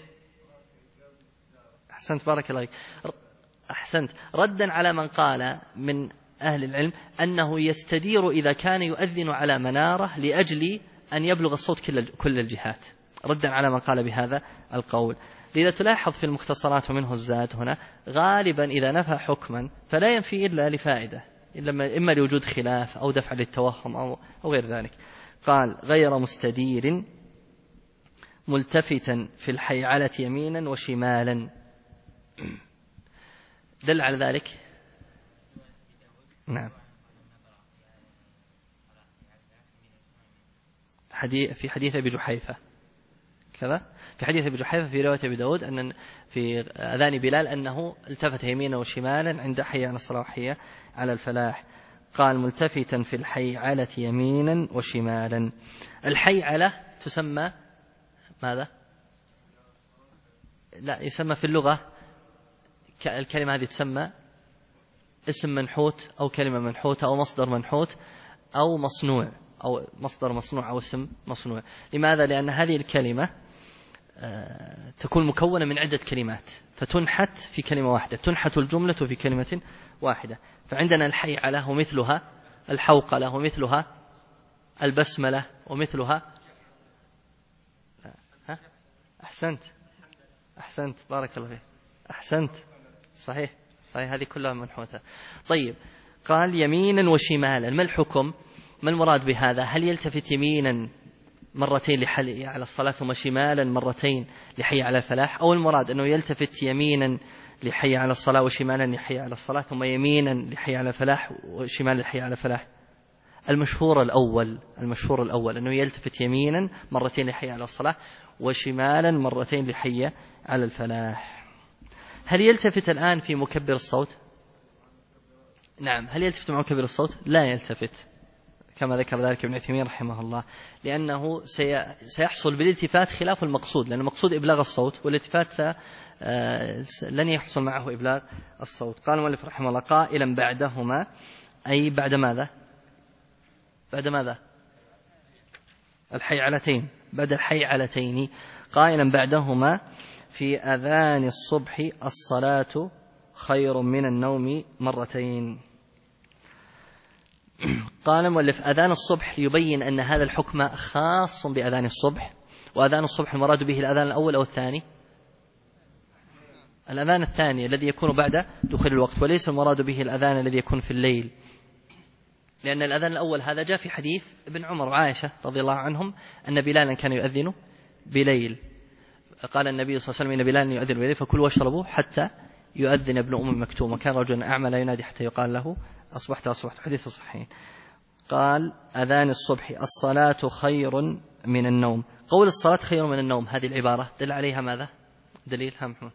أحسنت، بارك الله فيك. أحسنت. ردا على من قال من أهل العلم أنه يستدير إذا كان يؤذن على منارة لأجل أن يبلغ الصوت كل الجهات، ردا على من قال بهذا القول. لذا تلاحظ في المختصرات ومنه الزاد هنا غالبا إذا نفى حكما فلا ينفي إلا لفائدة، إما لوجود خلاف أو دفع للتوهم أو غير ذلك. قال غير مستدير ملتفتا في الحيعلة يمينا وشمالا. دل على ذلك. نعم. في حديث أبي جحيفة كذا، في حديث أبي جحيفة في رواية أبي داود أن في أذان بلال أنه التفت يمينا وشمالا عند حي على الصلاة وحي على الفلاح. قال ملتفتا في الحيعلة يمينا وشمالا. الحيعلة تسمى ماذا؟ لا، يسمى في اللغة الكلمة هذه تسمى اسم منحوت أو كلمة منحوتة أو مصدر منحوت أو مصنوع أو مصدر مصنوع أو اسم مصنوع. لماذا؟ لأن هذه الكلمة تكون مكونة من عدة كلمات فتنحت في كلمة واحدة، تنحت الجملة في كلمة واحدة. فعندنا الحيعلة ومثلها الحوقلة ومثلها البسملة ومثلها أحسنت بارك الله فيك، أحسنت صحيح هذه كلها منحوتة. طيب قال يمينا وشمالا، ما الحكم؟ ما المراد بهذا؟ هل يلتفت يمينا مرتين لحي على الصلاة ثم شمالا مرتين لحي على الفلاح، أو المراد أنه يلتفت يمينا لحي على الصلاة وشمالا لحي على الصلاة ثم يمينا لحي على الفلاح وشمالا لحي على الفلاح؟ المشهور الأول أنه يلتفت يمينا مرتين لحي على الصلاة وشمالا مرتين لحي على الفلاح. هل يلتفت الآن في مكبر الصوت؟ نعم. هل يلتفت مع مكبر الصوت؟ لا يلتفت، كما ذكر ذلك ابن عثيمين رحمه الله، لأنه سيحصل بالالتفات خلاف المقصود، لأن المقصود إبلاغ الصوت والالتفات لن يحصل معه إبلاغ الصوت. قال المؤلف رحمه الله قائلا بعدهما، أي بعد ماذا؟ الحيعلتين، بعد الحيعلتين قائلا بعدهما في أذان الصبح الصلاة خير من النوم مرتين. قال المؤلف أذان الصبح ليبين أن هذا الحكم خاص بأذان الصبح، وأذان الصبح المراد به الأذان الأول أو الثاني؟ الأذان الثاني الذي يكون بعد دخول الوقت، وليس المراد به الأذان الذي يكون في الليل، لأن الأذان الأول هذا جاء في حديث ابن عمر وعائشة رضي الله عنهم أن بلالا كان يؤذن بليل. قال النبي صلى الله عليه وسلم إن بلالا يؤذن بليل فكلوا واشربوا حتى يؤذن ابن أم مكتوم، وكان رجلا أعمى لا ينادي حتى يقال له أصبحت، حديث صحيح. قال أذان الصبح الصلاة خير من النوم. قول الصلاة خير من النوم هذه العبارة دل عليها ماذا؟ دليل محمود.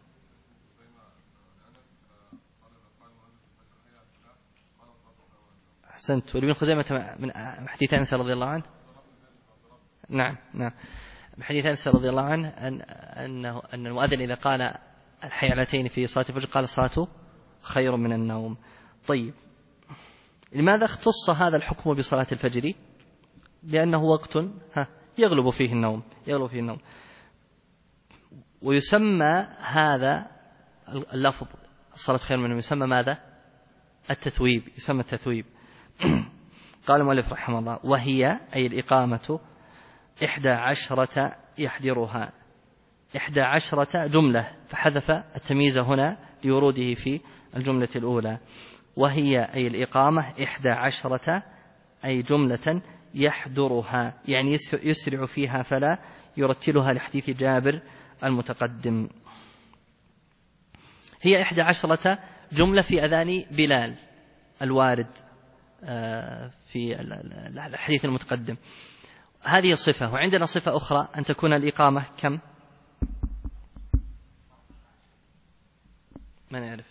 أحسنت. وابن خزيمة من حديث أنس رضي الله عنه. نعم من حديث أنس رضي الله عنه أن المؤذن إذا قال الحيعلتين في صلاة الفجر قال الصلاة خير من النوم. طيب لماذا اختص هذا الحكم بصلاة الفجر؟ لأنه وقت يغلب فيه النوم. ويسمى هذا اللفظ الصلاة خير من النوم يسمى ماذا؟ التثويب، يسمى التثويب. قال المؤلف رحمه الله وهي أي الإقامة 11 يحضرها، 11 جملة، فحذف التمييز هنا لوروده في الجملة الأولى. وهي أي الإقامة 11 أي جملة يحضرها، يعني يسرع فيها فلا يرتلها لحديث جابر المتقدم. هي 11 جملة في أذان بلال الوارد في الحديث المتقدم. هذه صفة. وعندنا صفة أخرى أن تكون الإقامة كم؟ ما نعرف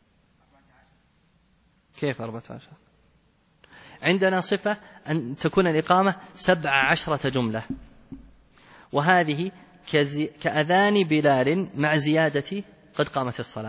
كيف 14. عندنا صفة أن تكون الإقامة 17 جملة، وهذه كأذان بلال مع زيادة قد قامت الصلاة.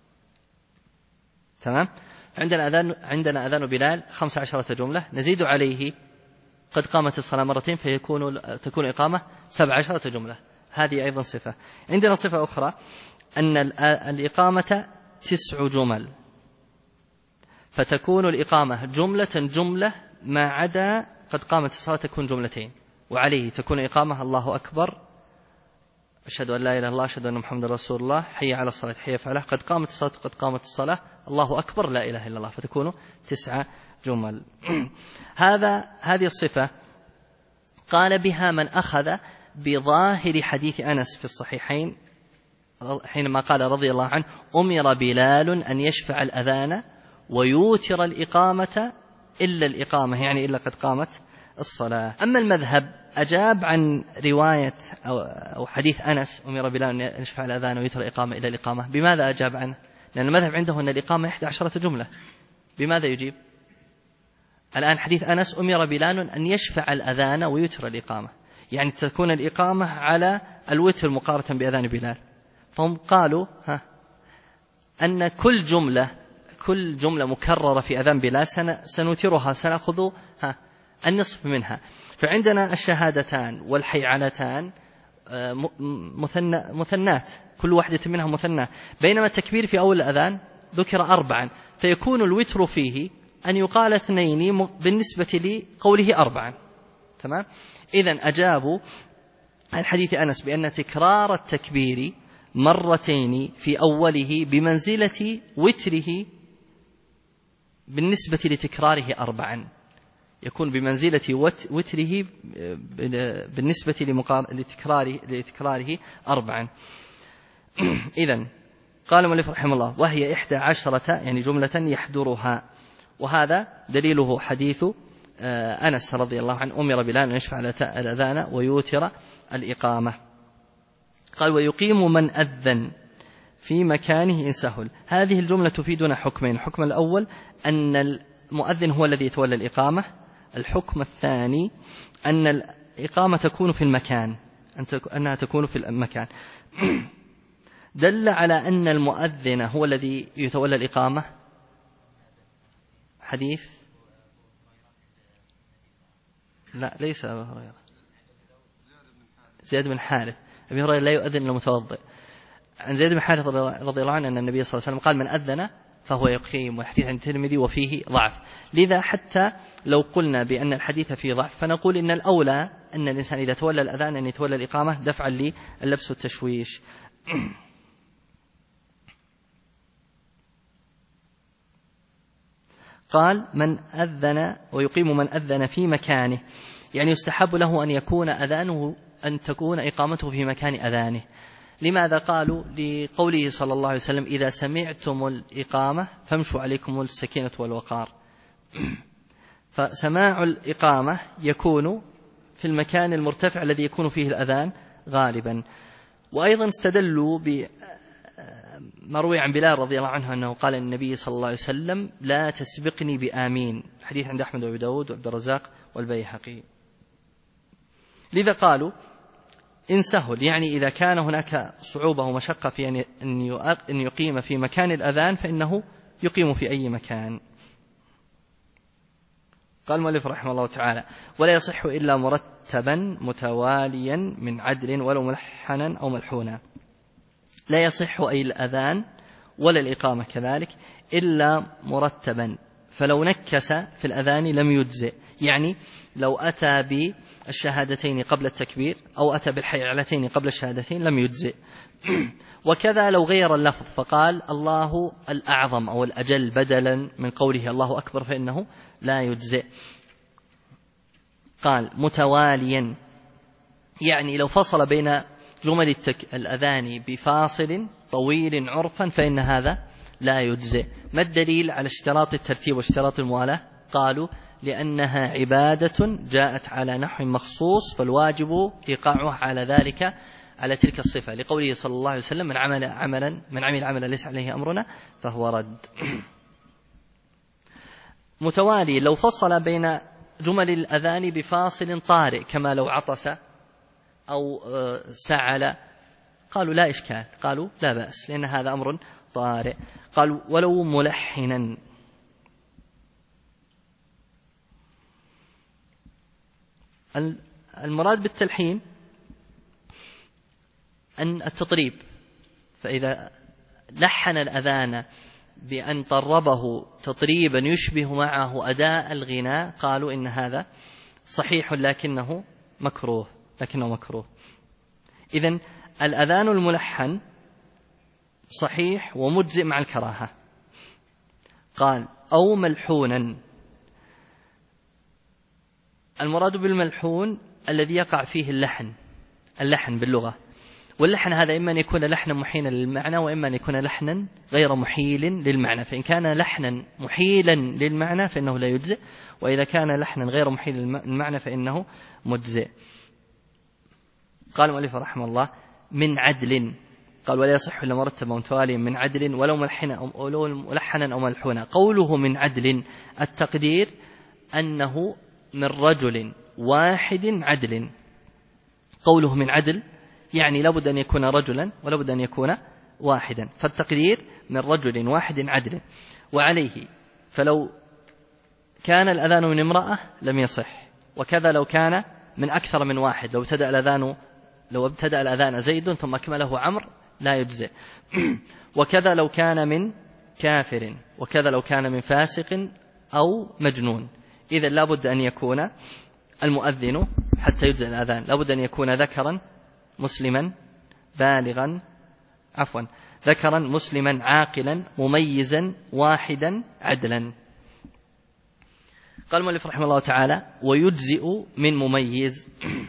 تمام. عندنا أذان بلال 15 جملة، نزيد عليه قد قامت الصلاة مرتين تكون إقامة 17 جملة. هذه أيضا صفة. عندنا صفة أخرى أن الإقامة 9 جمل، فتكون الإقامة جملة ما عدا قد قامت الصلاة تكون جملتين، وعليه تكون إقامة الله أكبر أشهد أن لا إله إلا الله، أشهد أن محمد رسول الله، حي على الصلاة، حي فعله، قد قامت الصلاة، قد قامت الصلاة، الله أكبر، لا إله إلا الله، فتكون 9 جمل. هذه الصفة قال بها من أخذ بظاهر حديث أنس في الصحيحين حينما قال رضي الله عنه: أمر بلال أن يشفع الأذان ويوتر الإقامة إلا الإقامة، يعني إلا قد قامت الصلاة. أما المذهب أجاب عن رواية أو حديث أنس: أمر بلال أن يشفع الأذان ويوتر الإقامة إلا الإقامة. بماذا أجاب عنه؟ لأن المذهب عنده أن الإقامة 11 جملة. بماذا يجيب؟ الآن حديث أنس: أمر بلال أن يشفع الأذان ويوتر الإقامة، يعني تكون الإقامة على الوتر مقارنة بأذان بلال. فهم قالوا أن كل جملة مكررة في أذان بلال سنوترها، سنأخذ النصف منها. فعندنا الشهادتان والحيعلتان مثنات، كل واحدة منها مثنى، بينما التكبير في أول الأذان ذكر 4، فيكون الوتر فيه أن يقال 2 بالنسبة لقوله 4. تمام؟ إذن أجابوا عن حديث أنس بأن تكرار التكبير 2 في أوله بمنزلة وتره بالنسبة لتكراره 4، يكون بمنزلة وتره بالنسبة لتكراره 4. إذن قال المؤلف رحمه الله: وهي 11 يعني جملة يحضرها. وهذا دليله حديث أنس رضي الله عنه: أمر بلال أن يشفع الأذان ويوتر الإقامة. قال: ويقيم من أذن في مكانه إن سهل. هذه الجملة تفيدنا حكمين: الحكم الأول أن المؤذن هو الذي يتولى الإقامة، الحكم الثاني أن الإقامة تكون في المكان، أنها تكون في المكان. دل على أن المؤذن هو الذي يتولى الإقامة حديث لا ليس أبي هريرة، زياد بن حارث. أبي هريرة لا يؤذن إلا متوضئ. عن زياد بن حارث رضي الله عنه أن النبي صلى الله عليه وسلم قال: من أذن فهو يقيم، والحديث عن الترمذي وفيه ضعف. لذا حتى لو قلنا بأن الحديث فيه ضعف فنقول إن الأولى أن الإنسان إذا تولى الأذان أن يتولى الإقامة دفعا للبس والتشويش. قال: من أذن ويقيم من أذن في مكانه، يعني يستحب له أن يكون أذانه أن تكون إقامته في مكان أذانه. لماذا؟ قالوا لقوله صلى الله عليه وسلم: إذا سمعتم الإقامة فامشوا عليكم السكينة والوقار. فسماع الإقامة يكون في المكان المرتفع الذي يكون فيه الأذان غالبا. وأيضا استدلوا بمروي عن بلال رضي الله عنه أنه قال النبي صلى الله عليه وسلم: لا تسبقني بآمين، حديث عند أحمد وأبي داود وعبد الرزاق والبيهقي. لذا قالوا إن سهل، يعني إذا كان هناك صعوبة ومشقة في أن يقيم في مكان الأذان فإنه يقيم في أي مكان. قال المؤلف رحمه الله تعالى: ولا يصح إلا مرتبا متواليا من عدل ولو ملحنا أو ملحونا. لا يصح أي الأذان ولا الإقامة كذلك إلا مرتبا، فلو نكس في الأذان لم يجزئ، يعني لو أتى بالشهادتين قبل التكبير أو أتى بالحيعلتين قبل الشهادتين لم يجزئ. وكذا لو غير اللفظ فقال الله الأعظم أو الأجل بدلا من قوله الله أكبر فإنه لا يجزئ. قال متواليا، يعني لو فصل بين جمل الأذان بفاصل طويل عرفا فإن هذا لا يجزئ. ما الدليل على اشتراط الترتيب واشتراط الموالاة؟ قالوا لأنها عبادة جاءت على نحو مخصوص، فالواجب إيقاعها على ذلك، على تلك الصفة، لقوله صلى الله عليه وسلم: من عمل عملا ليس عليه أمرنا فهو رد. متوالي لو فصل بين جمل الأذان بفاصل طارئ كما لو عطس أو سعل، قالوا لا إشكال، قالوا لا بأس لأن هذا أمر طارئ. قالوا ولو ملحنا، المراد بالتلحين أن التطريب، فإذا لحن الأذان بأن طربه تطريبا يشبه معه أداء الغناء قالوا إن هذا صحيح لكنه مكروه. إذن الأذان الملحن صحيح ومجزئ مع الكراهة. قال أو ملحونا. المراد بالملحون الذي يقع فيه اللحن باللغة، واللحن هذا إما أن يكون لحنا محيلا للمعنى وإما أن يكون لحنا غير محيل للمعنى، فإن كان لحنا محيلا للمعنى فإنه لا يجزئ، وإذا كان لحنا غير محيل للمعنى فإنه مجزئ. قال المؤلف رحمه الله من عدل، قال ولا يصح إلا مرتبا متواليا من عدل ولو ملحنا أو ملحونا. قوله من عدل التقدير أنه من رجل واحد عدل. قوله من عدل يعني لابد أن يكون رجلا ولابد أن يكون واحدا، فالتقدير من رجل واحد عدل. وعليه فلو كان الأذان من امرأة لم يصح، وكذا لو كان من أكثر من واحد، لو ابتدأ الأذان زيد ثم أكمله عمرو لا يجزئ. وكذا لو كان من كافر، وكذا لو كان من فاسق أو مجنون. إذن لابد أن يكون المؤذن حتى يجزئ الأذان لابد أن يكون ذكرا مسلما بالغا ذكرا مسلما عاقلا مميزا واحدا عدلا. قال المؤلف رحمه الله تعالى ويجزئ من مميز.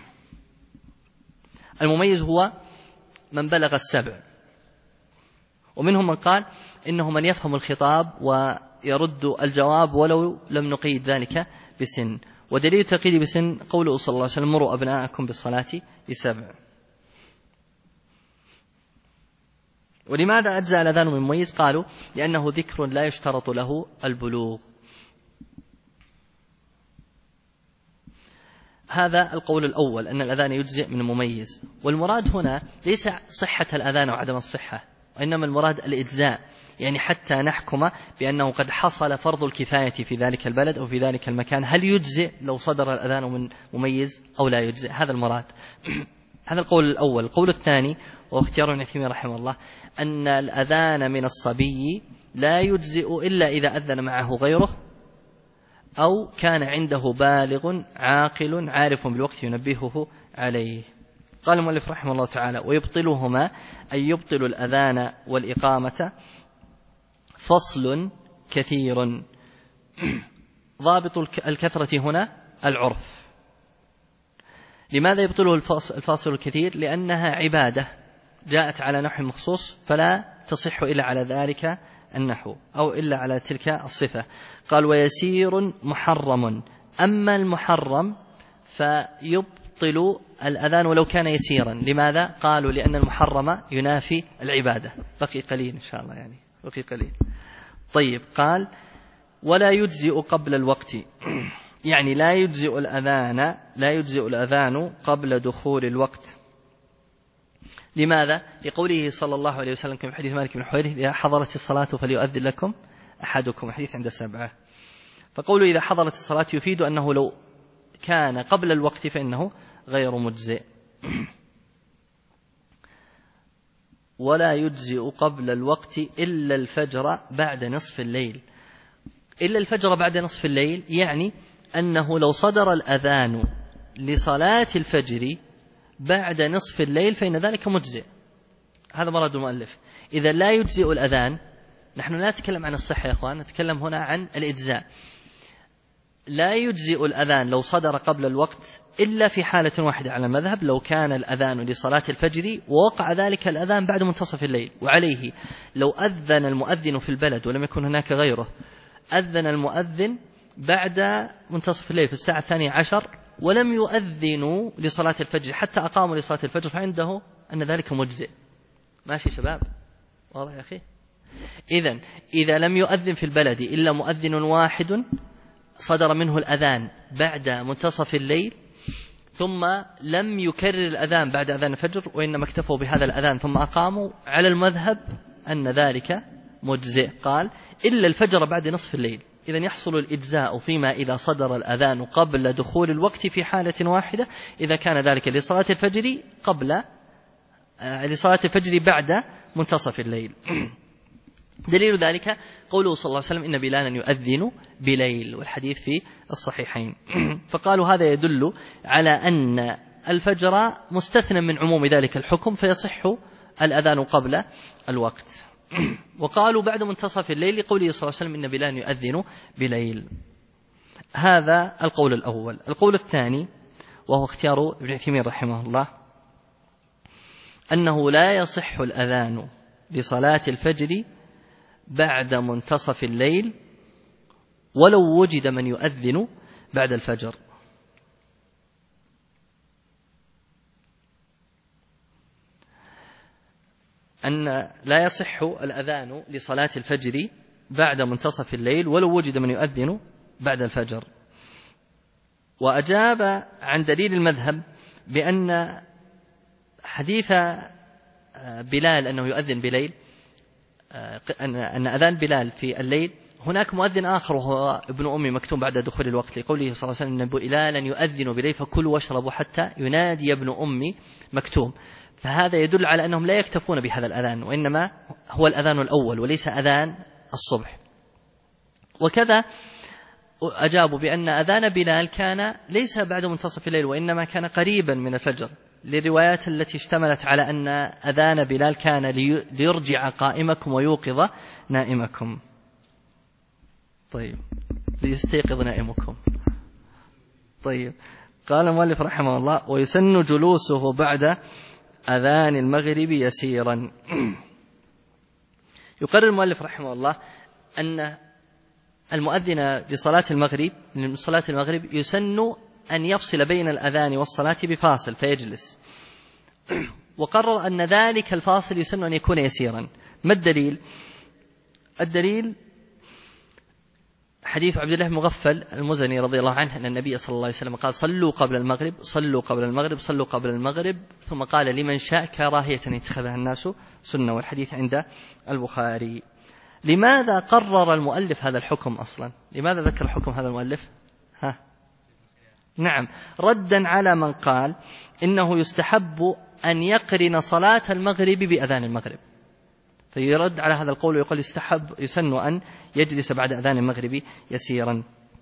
المميز هو من بلغ 7، ومنهم من قال إنه من يفهم الخطاب ويرد الجواب ولو لم نقيد ذلك بسن. ودليل التقييد بسن قوله صلى الله عليه وسلم مروا أبناءكم بالصلاة ل7. ولماذا أجزأ الأذان من مميز؟ قالوا لأنه ذكر لا يشترط له البلوغ. هذا القول الأول أن الأذان يجزئ من مميز، والمراد هنا ليس صحة الأذان وعدم الصحة، وإنما المراد الإجزاء، يعني حتى نحكم بأنه قد حصل فرض الكفاية في ذلك البلد أو في ذلك المكان، هل يجزئ لو صدر الأذان من مميز أو لا يجزئ؟ هذا المراد. هذا القول الأول. القول الثاني واختيار ابن عثيمين رحمه الله أن الأذان من الصبي لا يجزئ إلا إذا أذن معه غيره أو كان عنده بالغ عاقل عارف بالوقت ينبهه عليه. قال المؤلف رحمه الله تعالى ويبطلهما أي يبطل الأذان والإقامة فصل كثير. ضابط الكثرة هنا العرف. لماذا يبطله الفاصل الكثير؟ لأنها عبادة جاءت على نحو مخصوص فلا تصح إلا على ذلك النحو أو إلا على تلك الصفة. قال ويسير محرم. أما المحرم فيبطل الأذان ولو كان يسيرا. لماذا؟ قالوا لأن المحرم ينافي العبادة. بقي قليل إن شاء الله، يعني بقي قليل. طيب قال ولا يجزئ قبل الوقت، يعني لا يجزئ الأذان قبل دخول الوقت. لماذا؟ لقوله صلى الله عليه وسلم كما في حديث مالك بن حويرث إذا حضرت الصلاة فليؤذن لكم أحدكم، حديث عند 7. فقوله إذا حضرت الصلاة يفيد أنه لو كان قبل الوقت فإنه غير مجزئ. ولا يجزئ قبل الوقت إلا الفجر بعد نصف الليل. إلا الفجر بعد نصف الليل يعني أنه لو صدر الأذان لصلاة الفجر بعد نصف الليل فإن ذلك مجزئ. هذا مراد المؤلف. إذا لا يجزئ الأذان، نحن لا نتكلم عن الصحة يا أخوان، نتكلم هنا عن الإجزاء. لا يجزئ الأذان لو صدر قبل الوقت إلا في حالة واحدة على المذهب، لو كان الأذان لصلاة الفجر ووقع ذلك الأذان بعد منتصف الليل. وعليه لو أذن المؤذن في البلد ولم يكن هناك غيره، أذن المؤذن بعد منتصف الليل في الساعة 12 ولم يؤذنوا لصلاة الفجر حتى أقاموا لصلاة الفجر، فعنده أن ذلك مجزئ. ماشي شباب؟ واضح يا أخي؟ إذا لم يؤذن في البلد إلا مؤذن واحد صدر منه الأذان بعد منتصف الليل ثم لم يكرر الأذان بعد أذان الفجر وإنما اكتفوا بهذا الأذان ثم أقاموا، على المذهب أن ذلك مجزئ. قال إلا الفجر بعد نصف الليل. إذن يحصل الإجزاء فيما إذا صدر الأذان قبل دخول الوقت في حالة واحدة، إذا كان ذلك لصلاة الفجر بعد منتصف الليل. دليل ذلك قوله صلى الله عليه وسلم إن بلالا يؤذن بليل، والحديث في الصحيحين. فقالوا هذا يدل على أن الفجر مستثنى من عموم ذلك الحكم فيصح الأذان قبل الوقت. وقالوا بعد منتصف الليل لقوله صلى الله عليه وسلم إن بلال يؤذن بليل. هذا القول الأول. القول الثاني وهو اختيار ابن عثيمين رحمه الله أنه لا يصح الأذان لصلاة الفجر بعد منتصف الليل ولو وجد من يؤذن بعد الفجر. أن لا يصح الأذان لصلاة الفجر بعد منتصف الليل ولو وجد من يؤذن بعد الفجر. وأجاب عن دليل المذهب بأن حديث بلال أنه يؤذن بليل أن أذان بلال في الليل هناك مؤذن آخر وهو ابن أم مكتوم بعد دخول الوقت لقوله صلى الله عليه وسلم إن بلالا يؤذن بليل فكلوا واشربوا حتى ينادي ابن أم مكتوم. فهذا يدل على أنهم لا يكتفون بهذا الأذان وإنما هو الأذان الأول وليس أذان الصبح. وكذا أجابوا بأن أذان بلال كان ليس بعد منتصف الليل وإنما كان قريبا من الفجر للروايات التي اشتملت على أن أذان بلال كان ليرجع قائمكم ويوقظ نائمكم. طيب ليستيقظ نائمكم. طيب قال المؤلف رحمه الله ويسن جلوسه بعد أذان المغرب يسيرا. يقرر المؤلف رحمه الله أن المؤذن لصلاة المغرب يسن أن يفصل بين الأذان والصلاة بفاصل فيجلس. وقرر أن ذلك الفاصل يسن أن يكون يسيرا. ما الدليل؟ الدليل حديث عبد الله بن مغفل المزني رضي الله عنه أن النبي صلى الله عليه وسلم قال صلوا قبل المغرب صلوا قبل المغرب صلوا قبل المغرب ثم قال لمن شاء كراهية أن يتخذها الناس سنة. والحديث عند البخاري. لماذا قرر المؤلف هذا الحكم أصلا؟ لماذا ذكر الحكم هذا المؤلف؟ نعم ردا على من قال إنه يستحب أن يقرن صلاة المغرب بأذان المغرب. فيرد على هذا القول ويقول يسن أن يجلس بعد أذان المغرب يسيرا.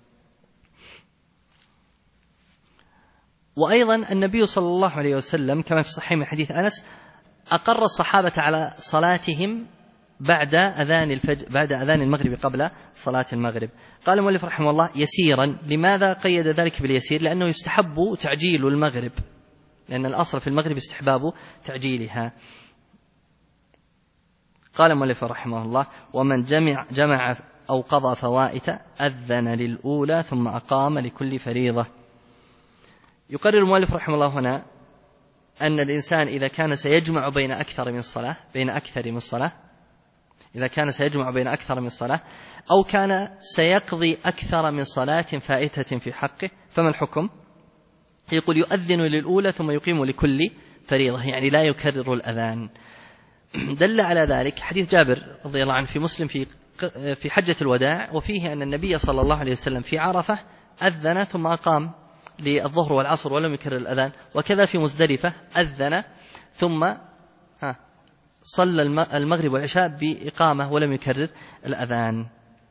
وأيضا النبي صلى الله عليه وسلم كما في الصحيح من حديث أنس أقر الصحابة على صلاتهم بعد أذان المغرب قبل صلاة المغرب. قال المؤلف رحمه الله يسيرا. لماذا قيد ذلك باليسير؟ لأنه يستحب تعجيل المغرب لأن الأصل في المغرب استحباب تعجيلها. قال المؤلف رحمه الله ومن جمع أو قضى فوائت أذن للأولى ثم أقام لكل فريضة. يقرر المؤلف رحمه الله هنا أن الإنسان إذا كان سيجمع بين أكثر من صلاة أو كان سيقضي أكثر من صلاة فائتة في حقه فما الحكم؟ يقول يؤذن للأولى ثم يقيم لكل فريضة يعني لا يكرر الأذان. دل على ذلك حديث جابر رضي الله عنه في مسلم في حجة الوداع وفيه أن النبي صلى الله عليه وسلم في عرفة أذن ثم أقام للظهر والعصر ولم يكرر الأذان. وكذا في مزدلفة أذن ثم صلى المغرب والعشاء بإقامة ولم يكرر الأذان.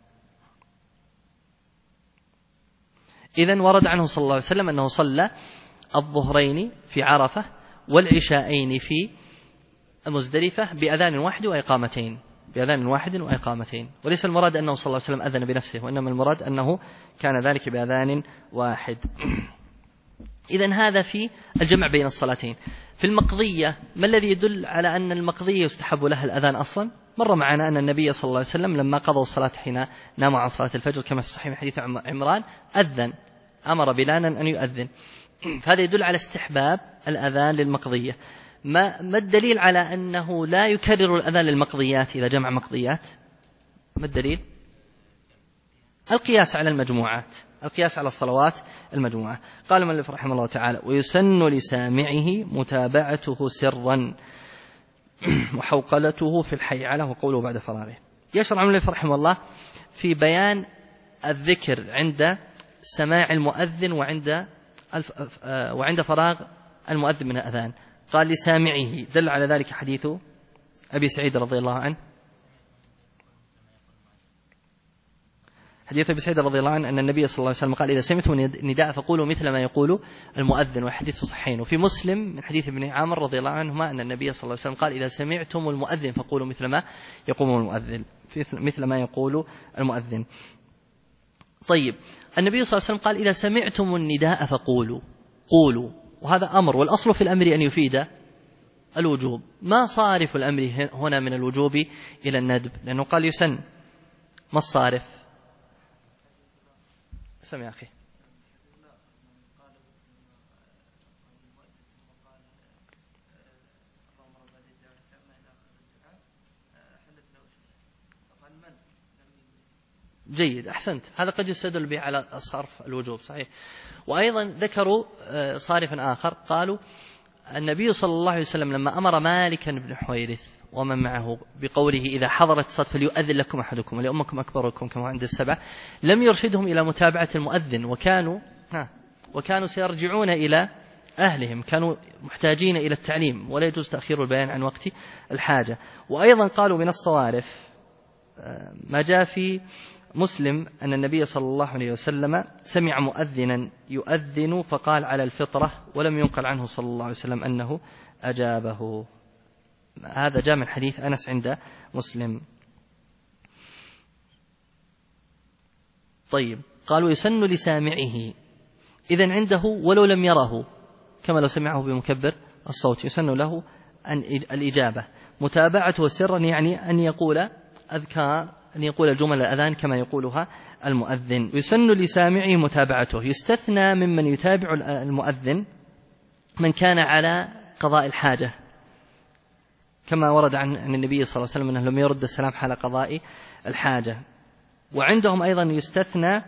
إذن ورد عنه صلى الله عليه وسلم أنه صلى الظهرين في عرفة والعشاءين في مزدلفة بأذان واحد وإقامتين. وليس المراد أنه صلى الله عليه وسلم أذن بنفسه وإنما المراد أنه كان ذلك بأذان واحد. إذن هذا في الجمع بين الصلاتين. في المقضية ما الذي يدل على أن المقضية يستحب لها الأذان أصلا؟ مر معنا أن النبي صلى الله عليه وسلم لما قضوا الصلاة حين ناموا عن صلاة الفجر كما في الصحيح من حديث عمران أذن أمر بلالا أن يؤذن. فهذا يدل على استحباب الأذان للمقضية. ما الدليل على أنه لا يكرر الأذان للمقضيات إذا جمع مقضيات؟ ما الدليل؟ القياس على المجموعات، القياس على الصلوات المجموعة. قال المؤلف رحمه الله تعالى ويسن لسامعه متابعته سرا وحوقلته في الحيعلة وقوله بعد فراغه. يشرع المؤلف رحمه الله في بيان الذكر عند سماع المؤذن وعند فراغ المؤذن من الأذان. قال لسامعه دل على ذلك حديث أبي سعيد رضي الله عنه حديث أبي سعيد رضي الله عنه أن النبي صلى الله عليه وسلم قال إذا سمعتم النداء فقولوا مثل ما يقول المؤذن، وحديث في الصحيحين. وفي مسلم من حديث ابن عامر رضي الله عنهما أن النبي صلى الله عليه وسلم قال إذا سمعتم المؤذن فقولوا مثل ما يقول المؤذن، مثل ما يقول المؤذن. طيب النبي صلى الله عليه وسلم قال إذا سمعتم النداء فقولوا، قولوا، وهذا أمر، والأصل في الأمر أن يفيد الوجوب. ما صارف الأمر هنا من الوجوب إلى الندب؟ لأنه قال يسن. ما الصارف؟ سمع أخي. جيد، أحسنت، هذا قد يستدل به على صرف الوجوب، صحيح. وأيضا ذكروا صارفا آخر، قالوا النبي صلى الله عليه وسلم لما أمر مالكا بن حويرث ومن معه بقوله إذا حضرت الصلاة فليؤذن لكم أحدكم ولأمكم أكبركم كما عند السبع، لم يرشدهم إلى متابعة المؤذن، وكانوا سيرجعون إلى أهلهم، كانوا محتاجين إلى التعليم، ولا يجوز تأخير البيان عن وقت الحاجة. وأيضا قالوا من الصوارف ما جاء في مسلم أن النبي صلى الله عليه وسلم سمع مؤذنا يؤذن فقال على الفطرة، ولم ينقل عنه صلى الله عليه وسلم أنه أجابه. هذا جاء من حديث أنس عند مسلم. طيب قالوا يسن لسامعه، إذن عنده ولو لم يره، كما لو سمعه بمكبر الصوت يسن له الإجابة. متابعته سرا يعني أن يقول أذكار، أن يقول الجمل الأذان كما يقولها المؤذن. يسن لسامعه متابعته. يستثنى ممن يتابع المؤذن من كان على قضاء الحاجة، كما ورد عن النبي صلى الله عليه وسلم أنه لم يرد السلام حال قضاء الحاجة. وعندهم أيضا يستثنى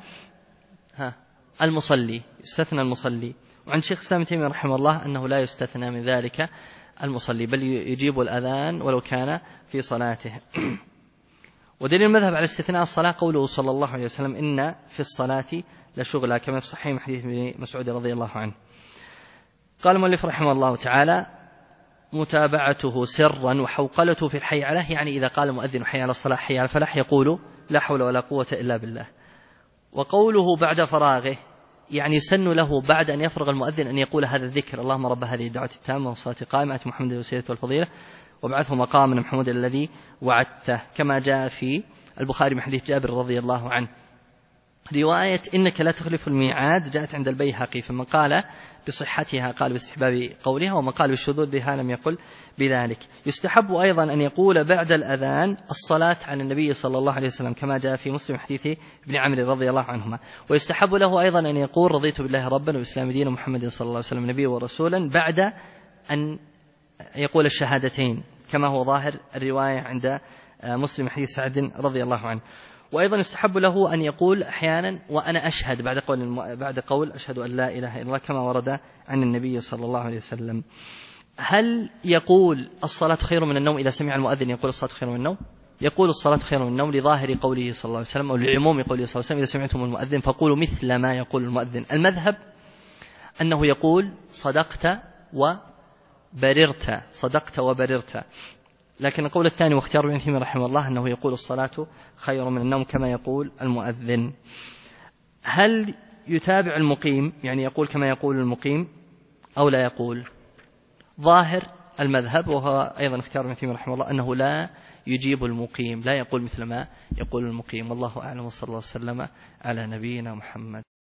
المصلي، يستثنى المصلي. وعن شيخ الإسلام ابن تيمية رحمه الله أنه لا يستثنى من ذلك المصلي، بل يجيب الأذان ولو كان في صلاته. ودليل المذهب على استثناء الصلاة قوله صلى الله عليه وسلم إن في الصلاة لشغلا، كما في صحيح حديث ابن مسعود رضي الله عنه. قال المؤلف رحمه الله تعالى متابعته سرا وحوقلته في الحي عليه، يعني إذا قال المؤذن حي على الصلاة حي على الفلاح يقول لا حول ولا قوة إلا بالله. وقوله بعد فراغه يعني سن له بعد أن يفرغ المؤذن أن يقول هذا الذكر: اللهم رب هذه الدعوة التامة والصلاة القائمة آت محمد الوسيلة والفضيلة وابعثه مقاما محمودا الذي وعدته، كما جاء في البخاري من حديث جابر رضي الله عنه. رواية إنك لا تخلف الميعاد جاءت عند البيهقي، فمن قال بصحتها قال باستحباب قولها، ومن قال بشذوذها لم يقل بذلك. يستحب أيضا أن يقول بعد الأذان الصلاة على النبي صلى الله عليه وسلم، كما جاء في مسلم حديث ابن عمرو رضي الله عنهما. ويستحب له أيضا أن يقول رضيت بالله ربا وبالإسلام دينا ومحمد صلى الله عليه وسلم نبيا ورسولا بعد أن يقول الشهادتين، كما هو ظاهر الرواية عند مسلم حديث سعد رضي الله عنه. وأيضا يستحب له أن يقول أحيانا وأنا أشهد بعد قول أشهد أن لا إله إلا الله، كما ورد عن النبي صلى الله عليه وسلم. هل يقول الصلاة خير من النوم إذا سمع المؤذن يقول الصلاة خير من النوم؟ يقول الصلاة خير من النوم لظاهر قوله صلى الله عليه وسلم أو لعموم قوله صلى الله عليه وسلم: إذا سمعتم المؤذن فقولوا مثل ما يقول المؤذن. المذهب أنه يقول صدقت وبررت، صدقت وبررت. لكن القول الثاني واختيار ابن تيمية رحمه الله أنه يقول الصلاة خير من النوم كما يقول المؤذن. هل يتابع المقيم يعني يقول كما يقول المقيم أو لا يقول؟ ظاهر المذهب وهو أيضا اختيار ابن تيمية رحمه الله أنه لا يجيب المقيم، لا يقول مثل ما يقول المقيم. والله أعلم، وصلى الله وسلم على نبينا محمد.